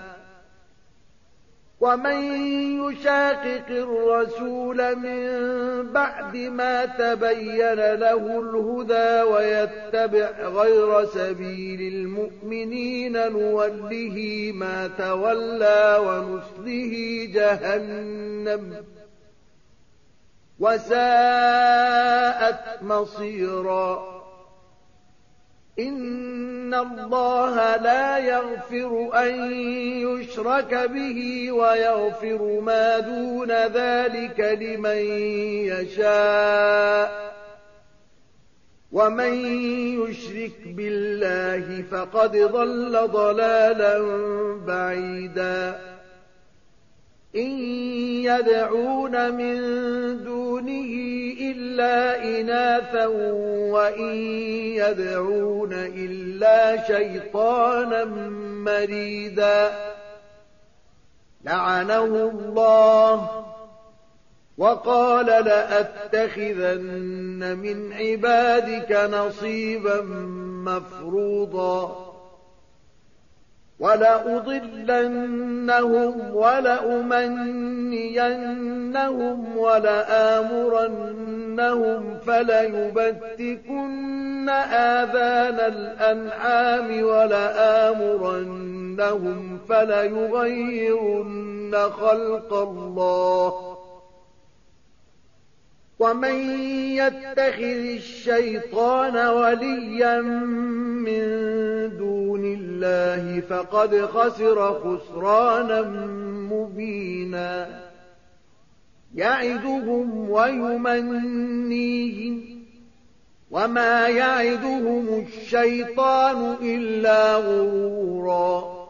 ومن يشاقق الرسول من بعد ما تبين له الهدى ويتبع غير سبيل المؤمنين نوله ما تولى ونصله جهنم وساءت مصيرا إن الله لا يغفر أن يشرك به ويغفر ما دون ذلك لمن يشاء ومن يشرك بالله فقد ضل ضلالا بعيدا إن يدعون من دونه إلا إناثا وإن يدعون إلا شيطانا مريدا لعنه الله وقال لأتخذن من عبادك نصيبا مفروضا ولأضلنهم ولأمنينهم ولآمرنهم فليبتكن آذان الأنعام ولآمرنهم فليغيرن خلق الله ومن يتخذ الشيطان وليا من دون الله فقد خسر خسرانا مبينا يعدهم ويمنيهم وما يعدهم الشيطان إلا غرورا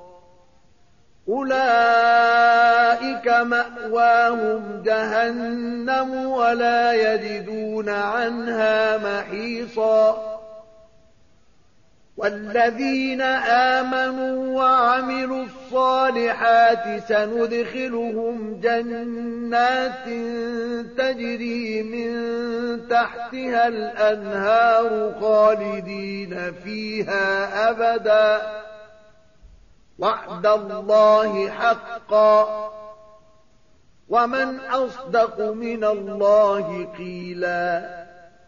أولئك مأواهم جهنم ولا يجدون عنها محيصا والذين آمنوا وعملوا الصالحات سندخلهم جنات تجري من تحتها الأنهار خالدين فيها أبدا وعد الله حقا ومن أصدق من الله قيلا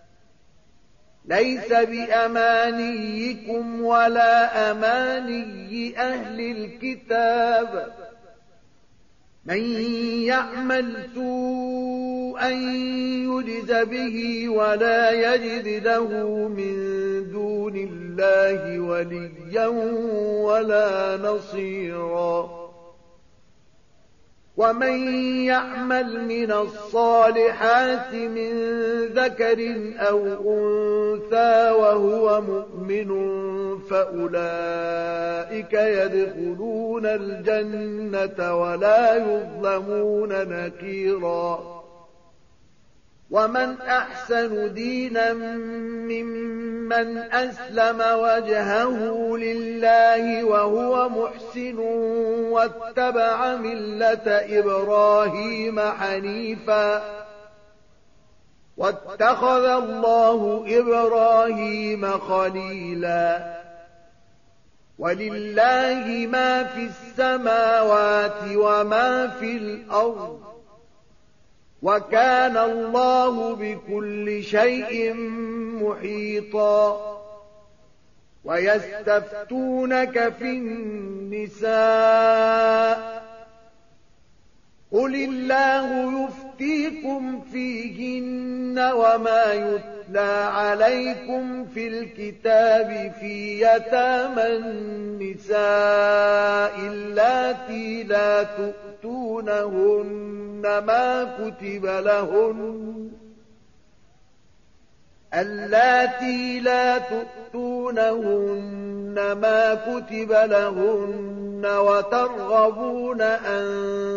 ليس بأمانيكم ولا أماني أهل الكتاب من يعمل سوءا يجز به ولا يجد له من دون الله وليا ولا نصيرا ومن يعمل من الصالحات من ذكر أو أنثى وهو مؤمن فأولئك يدخلون الجنة ولا يظلمون نكيرا ومن أحسن دينا ممن أسلم وجهه لله وهو محسن واتبع ملة إبراهيم حنيفا واتخذ الله إبراهيم خليلا ولله ما في السماوات وما في الأرض وكان الله بكل شيء محيطا ويستفتونك في النساء قل الله يفتيكم فيهن وما يتلى عليكم في الكتاب في يتامى النساء اللاتي لا تؤتونهن ما كتب لهن اللاتي لا تؤتونهن ما كتب لهن وترغبون أن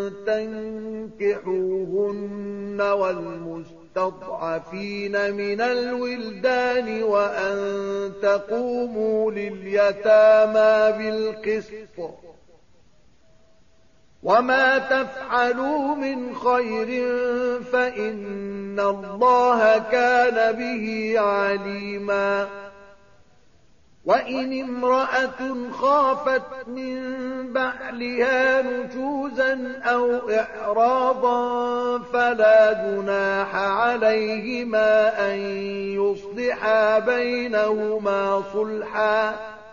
تنكحوهن والمستضعفين من الولدان وأن تقوموا لليتامى بالقسط وما تفعلوا من خير فإن الله كان به عليما وإن امرأة خافت من بعلها نشوزا أو إعراضا فلا جناح عليهما أن يصلحا بينهما صلحا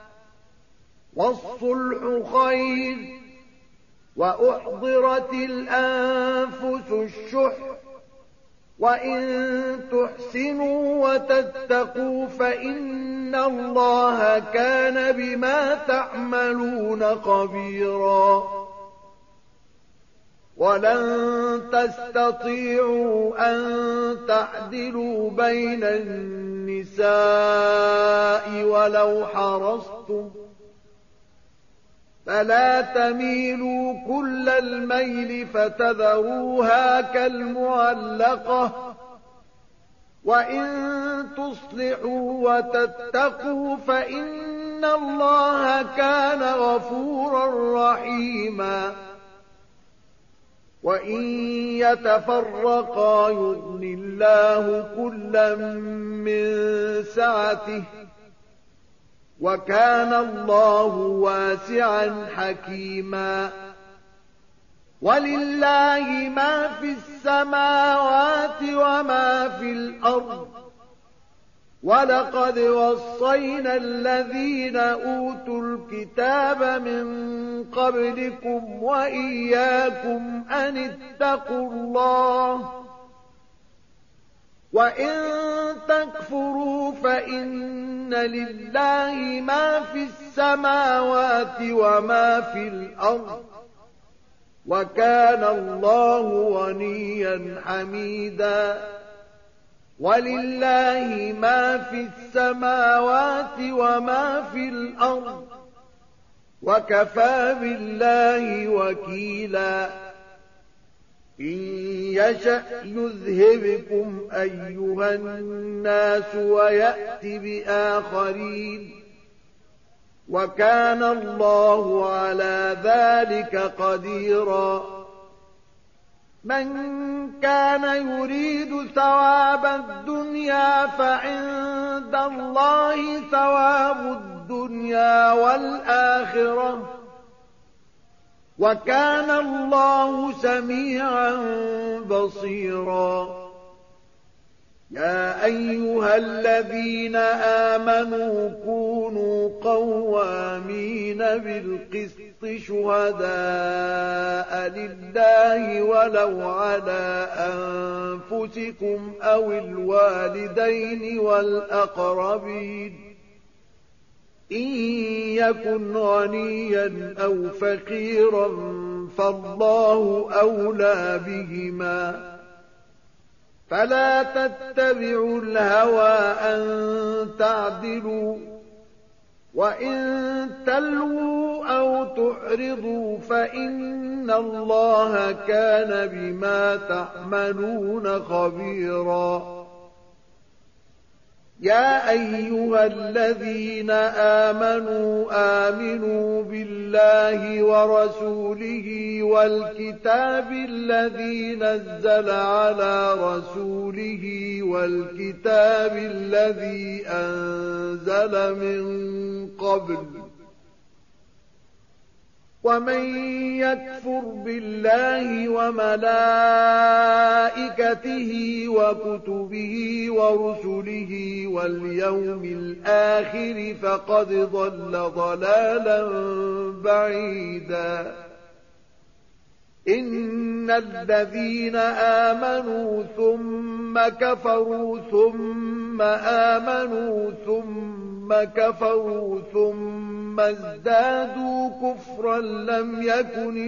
والصلح خير وأحضرت الأنفس الشح وإن تحسنوا وتتقوا فإن الله كان بما تعملون خبيرا ولن تستطيعوا أن تعدلوا بين النساء ولو حرصتم فلا تميلوا كل الميل فتذروها كالمعلقة وإن تصلحوا وتتقوا فإن الله كان غفورا رحيما وإن يتفرقا يغن الله كلا من سعته وكان الله واسعا حكيما ولله ما في السماوات وما في الأرض ولقد وصينا الذين أوتوا الكتاب من قبلكم وإياكم أن اتقوا الله وإن تكفروا فإن لله ما في السماوات وما في الأرض وكان الله غنيا حميدا ولله ما في السماوات وما في الأرض وكفى بالله وكيلا إن يشأ يذهبكم أيها الناس ويأت بآخرين وكان الله على ذلك قديرا من كان يريد ثواب الدنيا فعند الله ثواب الدنيا والآخرة وكان الله سميعا بصيرا يا أيها الذين آمنوا كونوا قوامين بالقسط شهداء لله ولو على أنفسكم أو الوالدين والأقربين إن يكن غنيا أو فقيرا فالله أولى بهما فلا تتبعوا الهوى أن تعدلوا وإن تلووا أو تعرضوا فإن الله كان بما تعملون خبيرا يا أيها الذين آمنوا بالله ورسوله والكتاب الذي نزل على رسوله والكتاب الذي أنزل من قبل ومن يكفر بالله وملائكته وكتبه ورسله واليوم الآخر فقد ضل ضلالا بعيدا إن الذين آمنوا ثم كفروا ثم آمنوا ثم كفروا ثم ازدادوا كفرا لم يكن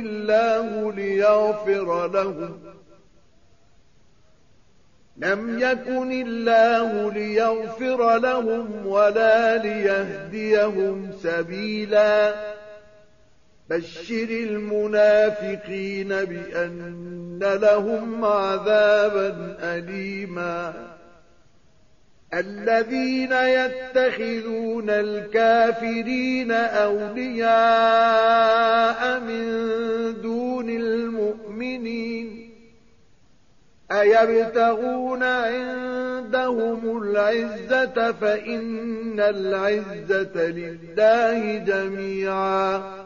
الله ليغفر لهم ولا ليهديهم سبيلا بشر المنافقين بأن لهم عذابا أليما الذين يتخذون الكافرين أولياء من دون المؤمنين أيبتغون عندهم العزة فإن العزة لله جميعا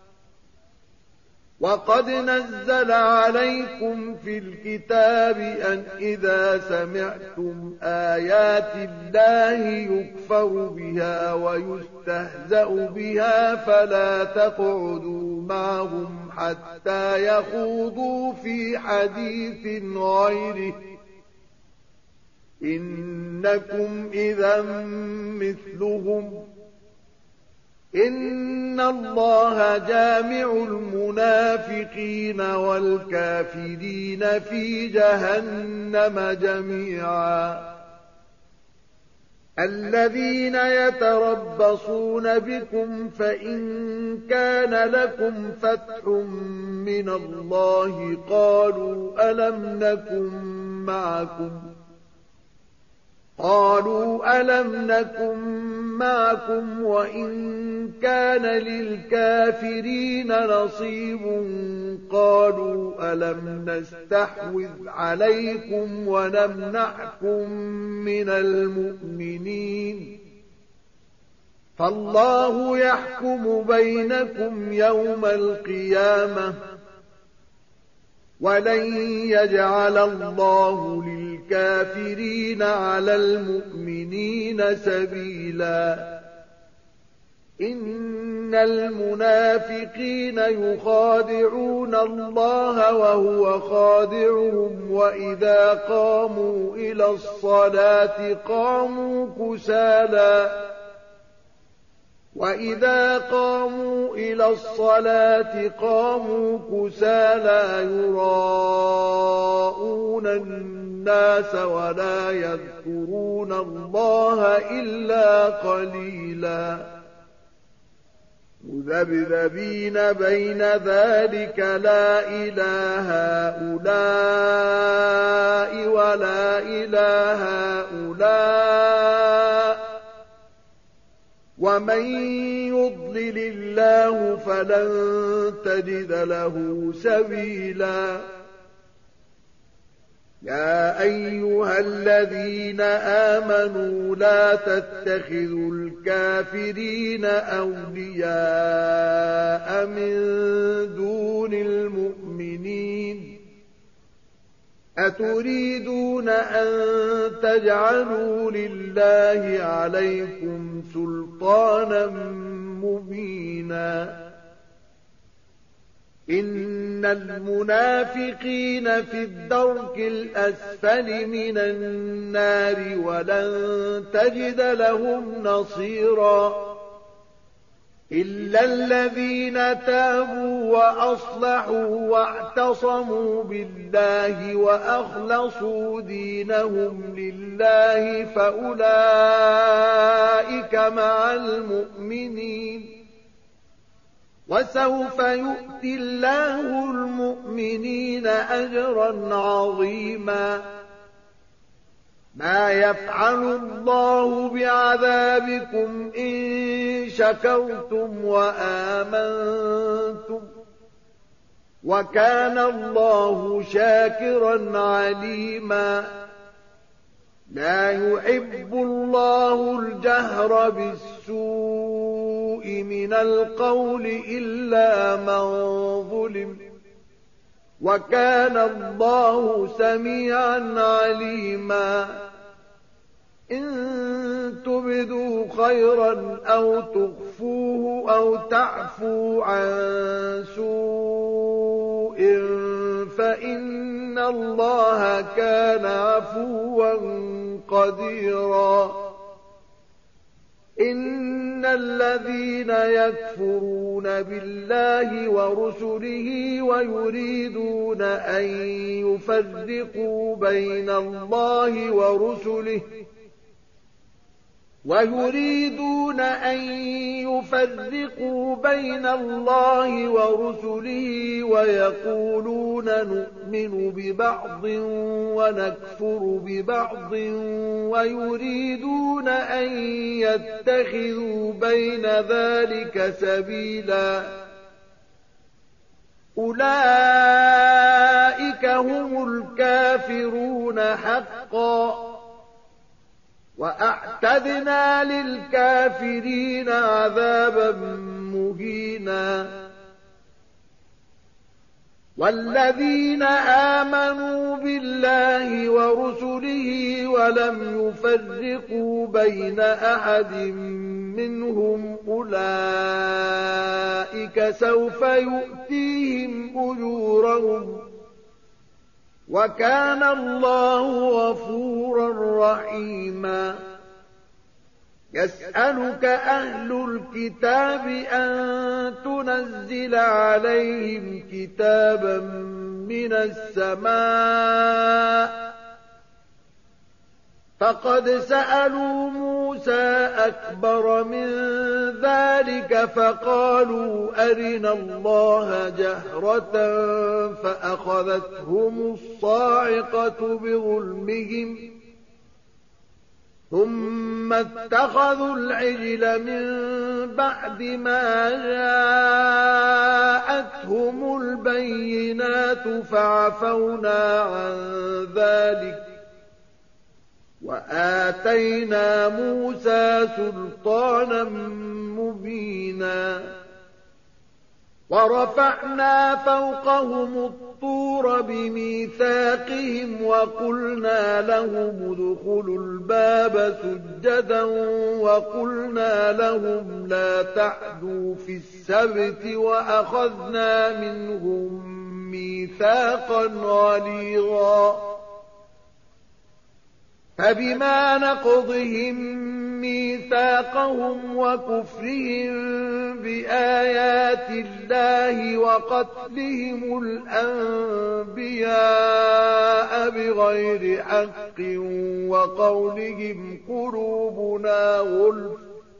وقد نزل عليكم في الكتاب أن إذا سمعتم آيات الله يكفر بها ويستهزأ بها فلا تقعدوا معهم حتى يخوضوا في حديث غيره إنكم إذا مثلهم إن الله جامع المنافقين والكافرين في جهنم جميعا الذين يتربصون بكم فإن كان لكم فتح من الله قالوا ألم نكن معكم وإن كان للكافرين نصيب قالوا ألم نستحوذ عليكم ونمنعكم من المؤمنين فالله يحكم بينكم يوم القيامة ولن يجعل الله للكافرين على المؤمنين سبيلا إن المنافقين يخادعون الله وهو خادعهم وإذا قاموا إلى الصلاة قاموا كسالى وإذا قاموا إلى الصلاة قاموا كسالى يراءون الناس ولا يذكرون الله إلا قليلا مذبذبين بين ذلك لا إله هؤلاء ولا إله هؤلاء ومن يضلل الله فلن تجد له سبيلا يا أيها الذين آمنوا لا تتخذوا الكافرين أولياء من دون المؤمنين أتريدون أن تجعلوا لله عليكم سلطانا مبينا إن المنافقين في الدرك الأسفل من النار ولن تجد لهم نصيرا إلا الذين تابوا وأصلحوا واعتصموا بالله وأخلصوا دينهم لله فأولئك مع المؤمنين وسوف يؤتي الله المؤمنين أجرا عظيما ما يفعل الله بعذابكم إن شكرتم وآمنتم وكان الله شاكرا عليما لا يحب الله الجهر بالسوء من القول إلا من ظلم وكان الله سميعا عليما إن تبدوا خيرا أو تخفوه أو تعفوا عن سوء فإن الله كان عفوا قديرا إن الذين يكفرون بالله ورسله ويريدون أن يفرقوا بين الله ورسله ويقولون نؤمن ببعض ونكفر ببعض ويريدون أن يتخذوا بين ذلك سبيلا أولئك هم الكافرون حقا وأعتدنا للكافرين عذابا مهينا والذين آمنوا بالله ورسله ولم يفرقوا بين أحد منهم أولئك سوف يؤتيهم أجورهم وكان الله غفورا رحيما يسألك أهل الكتاب أن تنزل عليهم كتابا من السماء فقد سألوا موسى أكبر من ذلك فقالوا أرنا الله جهرة فأخذتهم الصاعقة بظلمهم ثم اتخذوا العجل من بعد ما جاءتهم البينات فعفونا عن ذلك وآتينا موسى سلطانا مبينا ورفعنا فوقهم الطور بميثاقهم وقلنا لهم ادخلوا الباب سجدا وقلنا لهم لا تعدوا في السبت وأخذنا منهم ميثاقا غليظا فبما نقضهم ميثاقهم وكفرهم بآيات الله وقتلهم الأنبياء بغير حق وقولهم قلوبنا غلف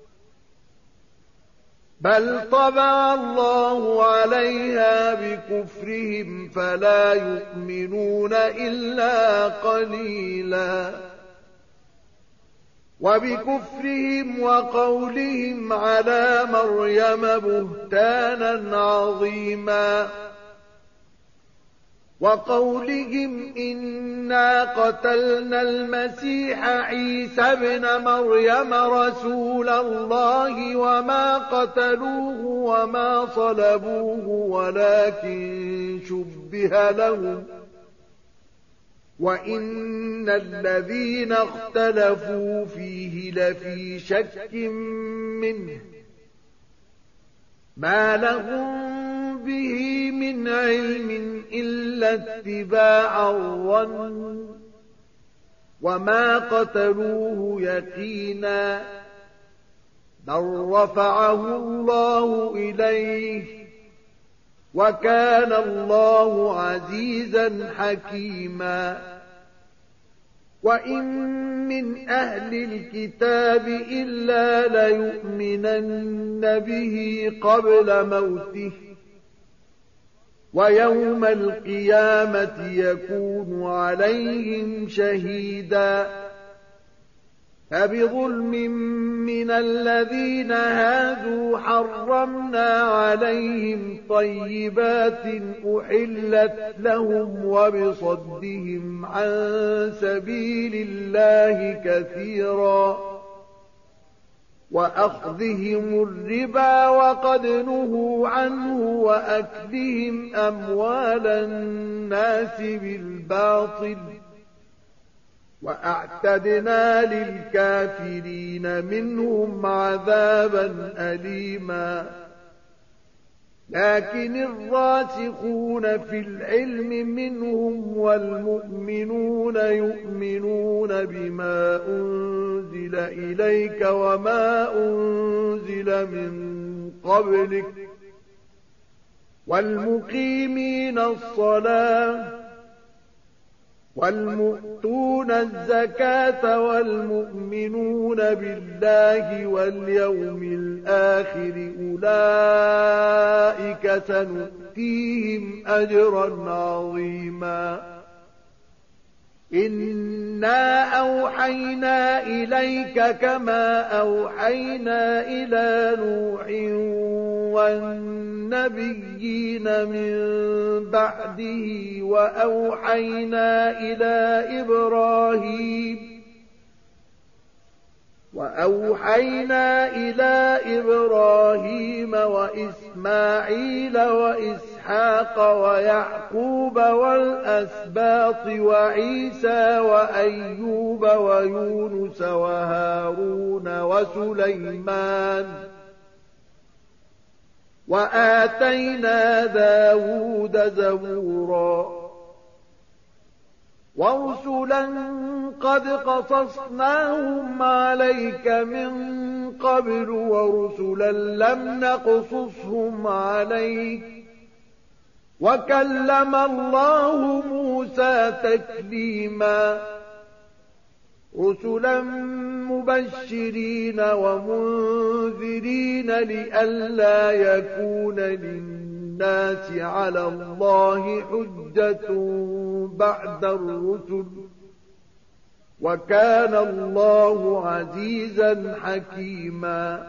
بل طبع الله عليها بكفرهم فلا يؤمنون إلا قليلا وبكفرهم وقولهم على مريم بهتانا عظيما وقولهم إنا قتلنا المسيح عيسى ابن مريم رسول الله وما قتلوه وما صلبوه ولكن شبه لهم وإن الذين اختلفوا فيه لفي شك منه ما لهم به من علم إلا اتباع الظن وما قتلوه يقينا بل رفعه الله إليه وكان الله عزيزا حكيما وإن من أهل الكتاب إلا ليؤمنن به قبل موته ويوم القيامة يكون عليهم شهيدا فبظلم من الذين هادوا حرمنا عليهم طيبات أحلت لهم وبصدهم عن سبيل الله كثيرا وأخذهم الربا وقد نهوا عنه وأكلهم أموال الناس بالباطل وأعتدنا للكافرين منهم عذابا أليما لكن الراسخون في العلم منهم والمؤمنون يؤمنون بما أنزل إليك وما أنزل من قبلك والمقيمين الصلاة والمؤتون الزكاة والمؤمنون بالله واليوم الآخر أولئك سنؤتيهم أجرا عظيما إنا أوحينا إليك كما أوحينا إلى نوح والنبيين من بعده وأوحينا إلى إبراهيم وإسماعيل وإسحاق ويعقوب والأسباط وعيسى وأيوب ويونس وهارون وسليمان وآتينا داود زبورا ورسلا قد قصصناهم عليك من قبل ورسلا لم نقصصهم عليك وكلم الله موسى تكليما رسلا مبشرين ومنذرين لئلا يكون للناس على الله حجة بعد الرسل وكان الله عزيزا حكيما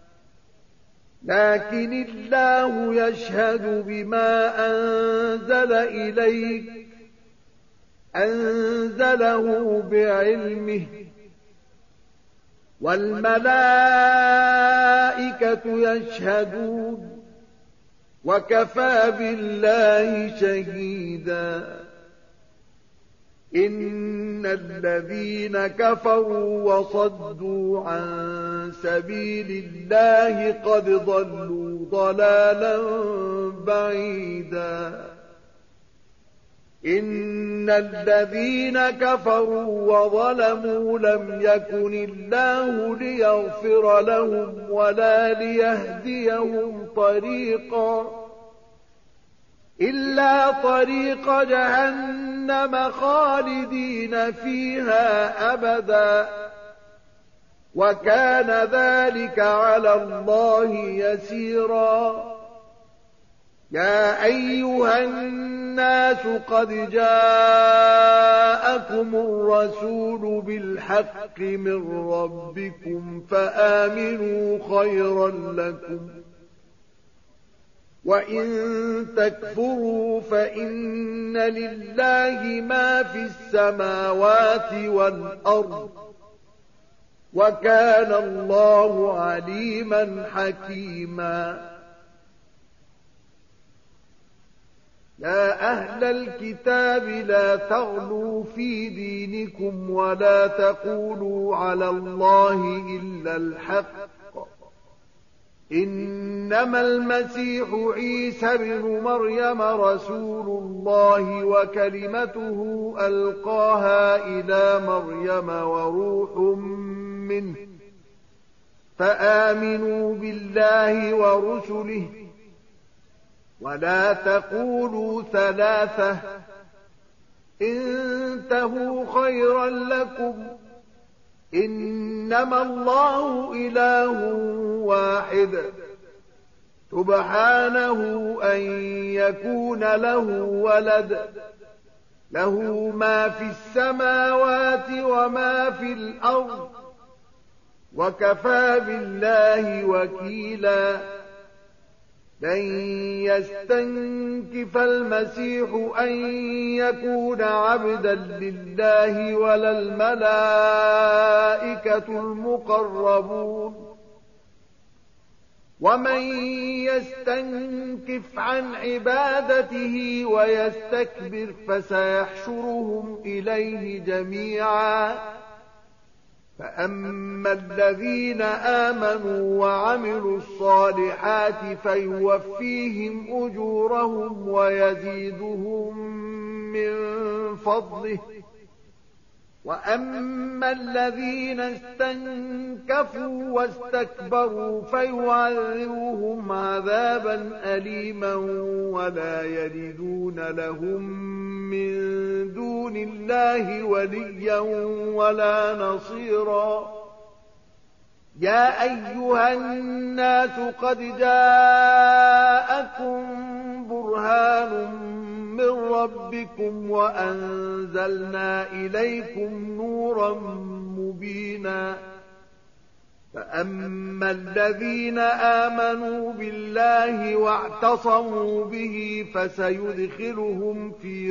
لكن الله يشهد بما أنزل إليك أنزله بعلمه والملائكة يشهدون وكفى بالله شهيدا إن الذين كفروا وصدوا عن سبيل الله قد ضلوا ضلالا بعيدا إن الذين كفروا وظلموا لم يكن الله ليغفر لهم ولا ليهديهم طريقا إلا طريق جهنم خالدين فيها أبدا وكان ذلك على الله يسيرا يا أيها الناس قد جاءكم الرسول بالحق من ربكم فآمنوا خيرا لكم وإن تكفروا فإن لله ما في السماوات والأرض وكان الله عليما حكيما يا أهل الكتاب لا تغلوا في دينكم ولا تقولوا على الله إلا الحق إنما المسيح عيسى بن مريم رسول الله وكلمته ألقاها إلى مريم وروح منه فآمنوا بالله ورسله ولا تقولوا ثلاثة انتهوا خيرا لكم إنما الله إله واحد سبحانه أن يكون له ولد له ما في السماوات وما في الأرض وكفى بالله وكيلا لن يستنكف المسيح أن يكون عبدا لله ولا الملائكة المقربون ومن يستنكف عن عبادته ويستكبر فسيحشرهم إليه جميعا فأما الذين آمنوا وعملوا الصالحات فيوفيهم أجورهم ويزيدهم من فضله وأما الذين استنكفوا واستكبروا فيعذبهم عذابا أليما ولا يجدون لهم من دون الله وليا ولا نصيرا يا أيها الناس قد جاءكم برهان من ربكم وأنزلنا إليكم نورا مبينا فأما الذين آمنوا بالله واعتصموا به فسيدخلهم في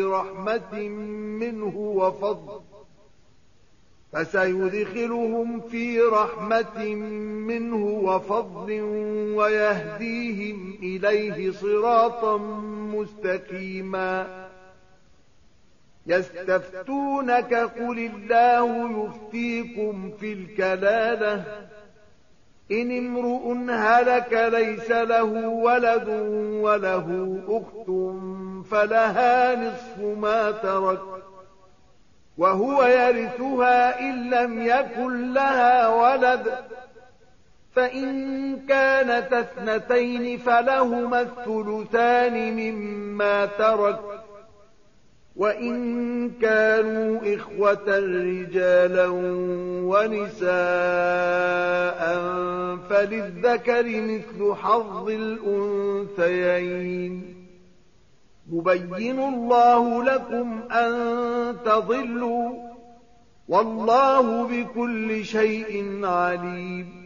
رحمة منه وفضل ويهديهم إليه صراطا مستقيما يستفتونك قل الله يفتيكم في الكلالة إن امرؤ هلك ليس له ولد وله أخت فلها نصف ما ترك وهو يرثها إن لم يكن لها ولد فإن كانت اثنتين فلهما الثلثان مما ترك وإن كانوا إخوة رجالا ونساء فللذكر مثل حظ الأنثيين يبين الله لكم أن تضلوا والله بكل شيء عليم